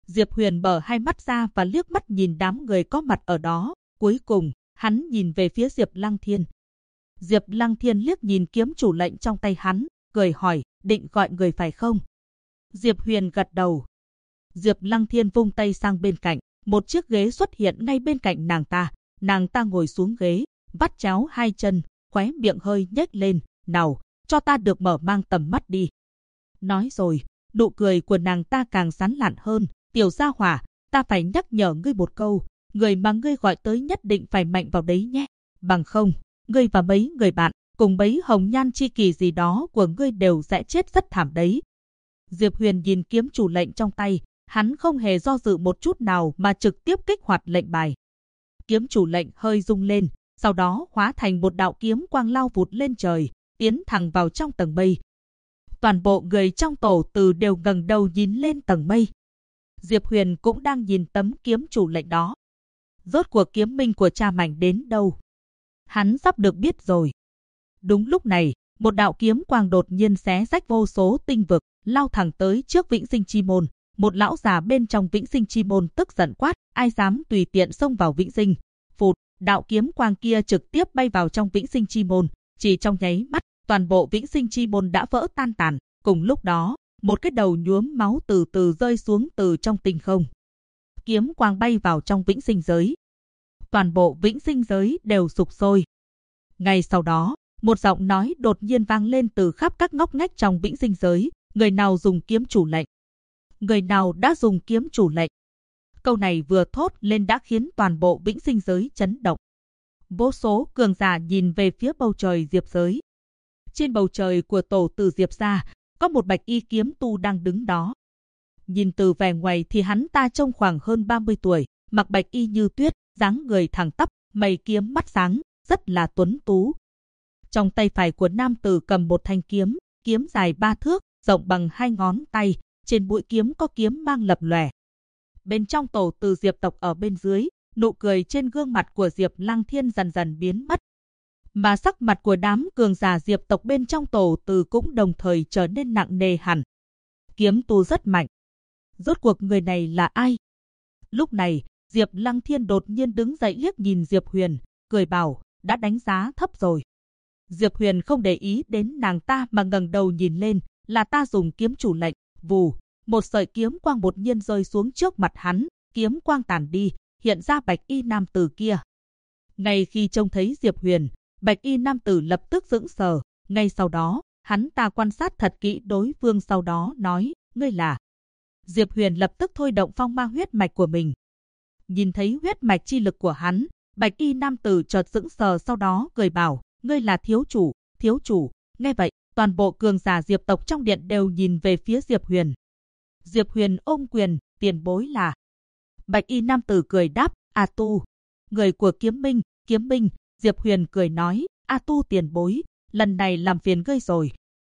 Diệp Huyền mở hai mắt ra và liếc mắt nhìn đám người có mặt ở đó. Cuối cùng, hắn nhìn về phía Diệp Lăng Thiên. Diệp Lăng Thiên liếc nhìn kiếm chủ lệnh trong tay hắn, cười hỏi, định gọi người phải không? Diệp Huyền gật đầu. Diệp Lăng Thiên vung tay sang bên cạnh, một chiếc ghế xuất hiện ngay bên cạnh nàng ta ngồi xuống ghế, vắt chéo hai chân, khóe miệng hơi nhếch lên, nào, cho ta được mở mang tầm mắt đi. Nói rồi, nụ cười của nàng ta càng sán lạn hơn, tiểu gia hỏa, ta phải nhắc nhở ngươi một câu, người mà ngươi gọi tới nhất định phải mạnh vào đấy nhé, bằng không, ngươi và mấy người bạn, cùng mấy hồng nhan chi kỷ gì đó của ngươi đều sẽ chết rất thảm đấy. Diệp Huyền nhìn kiếm chủ lệnh trong tay, hắn không hề do dự một chút nào mà trực tiếp kích hoạt lệnh bài. Kiếm chủ lệnh hơi rung lên, sau đó hóa thành một đạo kiếm quang lao vụt lên trời, tiến thẳng vào trong tầng mây. Toàn bộ người trong tổ từ đều ngẩng đầu nhìn lên tầng mây. Diệp Huyền cũng đang nhìn tấm kiếm chủ lệnh đó. Rốt cuộc kiếm minh của cha Mảnh đến đâu? Hắn sắp được biết rồi. Đúng lúc này, một đạo kiếm quang đột nhiên xé rách vô số tinh vực, lao thẳng tới trước Vĩnh Sinh Chi Môn. Một lão già bên trong Vĩnh Sinh Chi Môn tức giận quát, ai dám tùy tiện xông vào Vĩnh Sinh. Phụt, đạo kiếm quang kia trực tiếp bay vào trong Vĩnh Sinh Chi Môn, chỉ trong nháy mắt, toàn bộ Vĩnh Sinh Chi Môn đã vỡ tan tàn. Cùng lúc đó, một cái đầu nhuốm máu từ từ rơi xuống từ trong tinh không. Kiếm quang bay vào trong Vĩnh Sinh giới. Toàn bộ Vĩnh Sinh giới đều sục sôi. Ngay sau đó, một giọng nói đột nhiên vang lên từ khắp các ngóc ngách trong Vĩnh Sinh giới, người nào dùng kiếm chủ lệnh? Người nào đã dùng kiếm chủ lệnh? Câu này vừa thốt lên đã khiến toàn bộ Vĩnh Sinh giới chấn động. Vô số cường giả nhìn về phía bầu trời Diệp giới. Trên bầu trời của tổ từ Diệp gia, có một bạch y kiếm tu đang đứng đó. Nhìn từ vẻ ngoài thì hắn ta trông khoảng hơn 30 tuổi, mặc bạch y như tuyết, dáng người thẳng tắp, mày kiếm mắt sáng, rất là tuấn tú. Trong tay phải của nam tử cầm một thanh kiếm, kiếm dài 3 thước, rộng bằng 2 ngón tay, trên mũi kiếm có kiếm mang lập lòe. Bên trong tổ từ Diệp tộc ở bên dưới, nụ cười trên gương mặt của Diệp Lăng Thiên dần dần biến mất. Mà sắc mặt của đám cường giả Diệp tộc bên trong tổ từ cũng đồng thời trở nên nặng nề hẳn. Kiếm tu rất mạnh. Rốt cuộc người này là ai? Lúc này, Diệp Lăng Thiên đột nhiên đứng dậy liếc nhìn Diệp Huyền, cười bảo, đã đánh giá thấp rồi. Diệp Huyền không để ý đến nàng ta mà ngẩng đầu nhìn lên, là ta dùng kiếm chủ lệnh, vù, một sợi kiếm quang đột nhiên rơi xuống trước mặt hắn, kiếm quang tàn đi, hiện ra bạch y nam tử kia. Ngay khi trông thấy Diệp Huyền, bạch y nam tử lập tức sững sờ, ngay sau đó, hắn ta quan sát thật kỹ đối phương sau đó nói, ngươi là. Diệp Huyền lập tức thôi động phong ma huyết mạch của mình. Nhìn thấy huyết mạch chi lực của hắn, bạch y nam tử chợt sững sờ sau đó cười bảo, ngươi là thiếu chủ, thiếu chủ. Nghe vậy, toàn bộ cường giả Diệp tộc trong điện đều nhìn về phía Diệp Huyền. Diệp Huyền ôm quyền, tiền bối là. Bạch y nam tử cười đáp, A Tu, người của kiếm minh, kiếm minh. Diệp Huyền cười nói, A Tu tiền bối, lần này làm phiền ngươi rồi.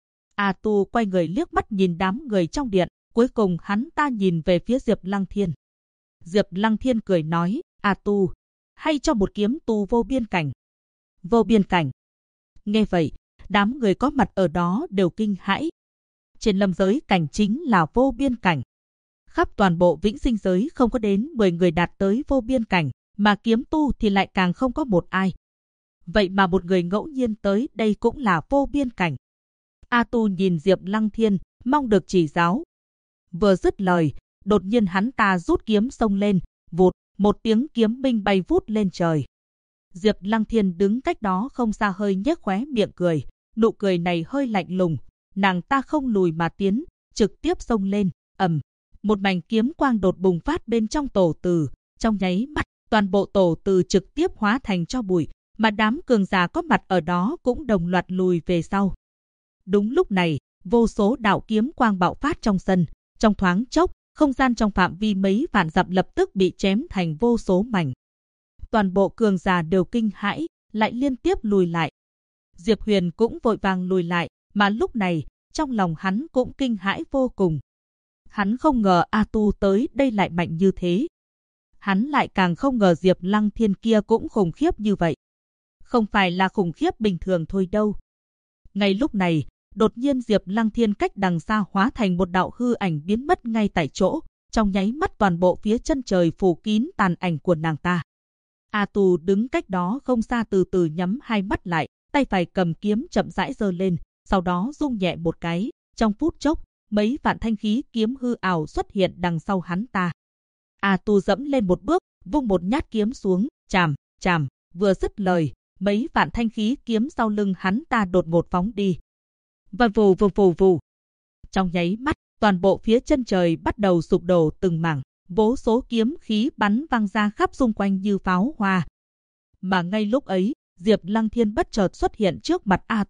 A Tu quay người liếc mắt nhìn đám người trong điện, cuối cùng hắn ta nhìn về phía Diệp Lăng Thiên. Diệp Lăng Thiên cười nói, A Tu, hay cho một kiếm tu vô biên cảnh. Vô biên cảnh. Nghe vậy, đám người có mặt ở đó đều kinh hãi. Trên lâm giới cảnh chính là vô biên cảnh. Khắp toàn bộ Vĩnh Sinh giới không có đến 10 người đạt tới vô biên cảnh, mà kiếm tu thì lại càng không có một ai. Vậy mà một người ngẫu nhiên tới đây cũng là vô biên cảnh. A Tu nhìn Diệp Lăng Thiên, mong được chỉ giáo. Vừa dứt lời, đột nhiên hắn ta rút kiếm xông lên, vụt, một tiếng kiếm minh bay vút lên trời. Diệp Lăng Thiên đứng cách đó không xa hơi nhếch khóe miệng cười, nụ cười này hơi lạnh lùng, nàng ta không lùi mà tiến, trực tiếp xông lên, ầm, một mảnh kiếm quang đột bùng phát bên trong tổ từ, trong nháy mắt, toàn bộ tổ từ trực tiếp hóa thành tro bụi, mà đám cường giả có mặt ở đó cũng đồng loạt lùi về sau. Đúng lúc này, vô số đạo kiếm quang bạo phát trong sân, trong thoáng chốc, không gian trong phạm vi mấy vạn dặm lập tức bị chém thành vô số mảnh. Toàn bộ cường giả đều kinh hãi, lại liên tiếp lùi lại. Diệp Huyền cũng vội vàng lùi lại, mà lúc này, trong lòng hắn cũng kinh hãi vô cùng. Hắn không ngờ A Tu tới đây lại mạnh như thế. Hắn lại càng không ngờ Diệp Lăng Thiên kia cũng khủng khiếp như vậy. Không phải là khủng khiếp bình thường thôi đâu. Ngay lúc này, đột nhiên Diệp Lăng Thiên cách đằng xa hóa thành một đạo hư ảnh biến mất ngay tại chỗ. trong nháy mắt toàn bộ phía chân trời phủ kín tàn ảnh của nàng ta. A Tu đứng cách đó không xa từ từ nhắm hai mắt lại, tay phải cầm kiếm chậm rãi giơ lên, sau đó rung nhẹ một cái, trong phút chốc, mấy vạn thanh khí kiếm hư ảo xuất hiện đằng sau hắn ta. A Tu dẫm lên một bước, vung một nhát kiếm xuống, chàm, chàm, vừa dứt lời, mấy vạn thanh khí kiếm sau lưng hắn ta đột ngột phóng đi. Và vù vù vù vù. Trong nháy mắt, toàn bộ phía chân trời bắt đầu sụp đổ từng mảng, vô số kiếm khí bắn văng ra khắp xung quanh như pháo hoa. Mà ngay lúc ấy, Diệp Lăng Thiên bất chợt xuất hiện trước mặt A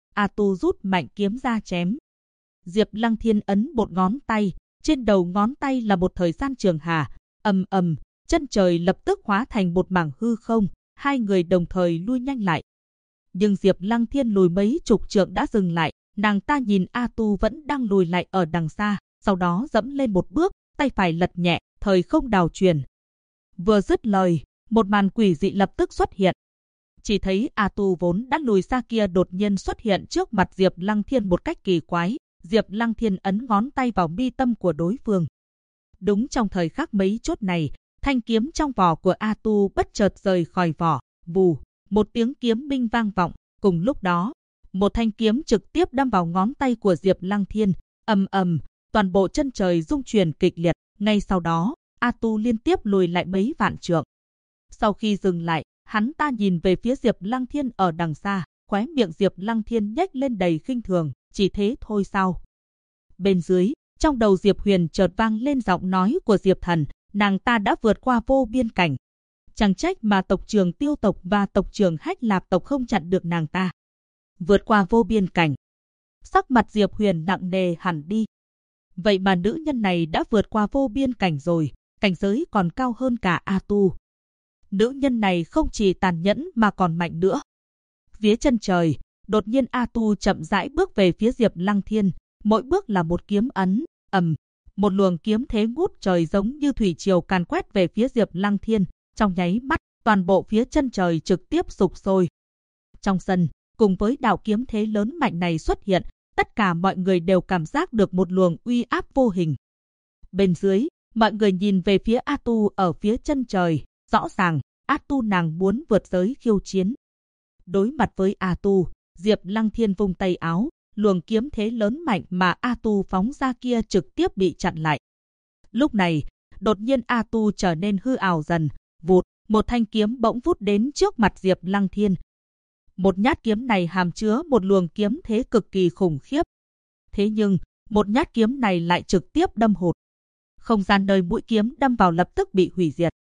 Tu rút mạnh kiếm ra chém. Diệp Lăng Thiên ấn một ngón tay, trên đầu ngón tay là một thời gian trường hà, ầm ầm, chân trời lập tức hóa thành một mảng hư không, hai người đồng thời lui nhanh lại. Nhưng Diệp Lăng Thiên lùi mấy chục trượng đã dừng lại, nàng ta nhìn A Tu vẫn đang lùi lại ở đằng xa, sau đó dẫm lên một bước, tay phải lật nhẹ, thời không đảo truyền. Vừa dứt lời, một màn quỷ dị lập tức xuất hiện. Chỉ thấy A Tu vốn đã lùi xa kia đột nhiên xuất hiện trước mặt Diệp Lăng Thiên một cách kỳ quái. Diệp Lăng Thiên ấn ngón tay vào mi tâm của đối phương. Đúng trong thời khắc mấy chốt này, thanh kiếm trong vỏ của A Tu bất chợt rời khỏi vỏ, vù, một tiếng kiếm minh vang vọng. Cùng lúc đó, một thanh kiếm trực tiếp đâm vào ngón tay của Diệp Lăng Thiên, ầm ầm, toàn bộ chân trời rung chuyển kịch liệt. Ngay sau đó, A Tu liên tiếp lùi lại mấy vạn trượng. Sau khi dừng lại, hắn ta nhìn về phía Diệp Lăng Thiên ở đằng xa, khóe miệng Diệp Lăng Thiên nhếch lên đầy khinh thường, chỉ thế thôi sao? Bên dưới, trong đầu Diệp Huyền chợt vang lên giọng nói của Diệp Thần, nàng ta đã vượt qua vô biên cảnh. Chẳng trách mà tộc trưởng Tiêu tộc và tộc trưởng Hách Lạp tộc không chặn được nàng ta. Vượt qua vô biên cảnh. Sắc mặt Diệp Huyền nặng nề hẳn đi. Vậy mà nữ nhân này đã vượt qua vô biên cảnh rồi, cảnh giới còn cao hơn cả A Tu. Nữ nhân này không chỉ tàn nhẫn mà còn mạnh nữa. Phía chân trời, đột nhiên A Tu chậm rãi bước về phía Diệp Lăng Thiên, mỗi bước là một kiếm ấn, một luồng kiếm thế ngút trời giống như thủy triều càn quét về phía Diệp Lăng Thiên, trong nháy mắt, toàn bộ phía chân trời trực tiếp sụp sôi. Trong sân, cùng với đạo kiếm thế lớn mạnh này xuất hiện, tất cả mọi người đều cảm giác được một luồng uy áp vô hình. Bên dưới, mọi người nhìn về phía A Tu ở phía chân trời, rõ ràng, A Tu nàng muốn vượt giới khiêu chiến. Đối mặt với A Tu, Diệp Lăng Thiên vung tay áo, luồng kiếm thế lớn mạnh mà A Tu phóng ra kia trực tiếp bị chặn lại. Lúc này, đột nhiên A Tu trở nên hư ảo dần, vụt, một thanh kiếm bỗng vút đến trước mặt Diệp Lăng Thiên. Một nhát kiếm này hàm chứa một luồng kiếm thế cực kỳ khủng khiếp. Thế nhưng, một nhát kiếm này lại trực tiếp đâm hụt. Không gian nơi mũi kiếm đâm vào lập tức bị hủy diệt.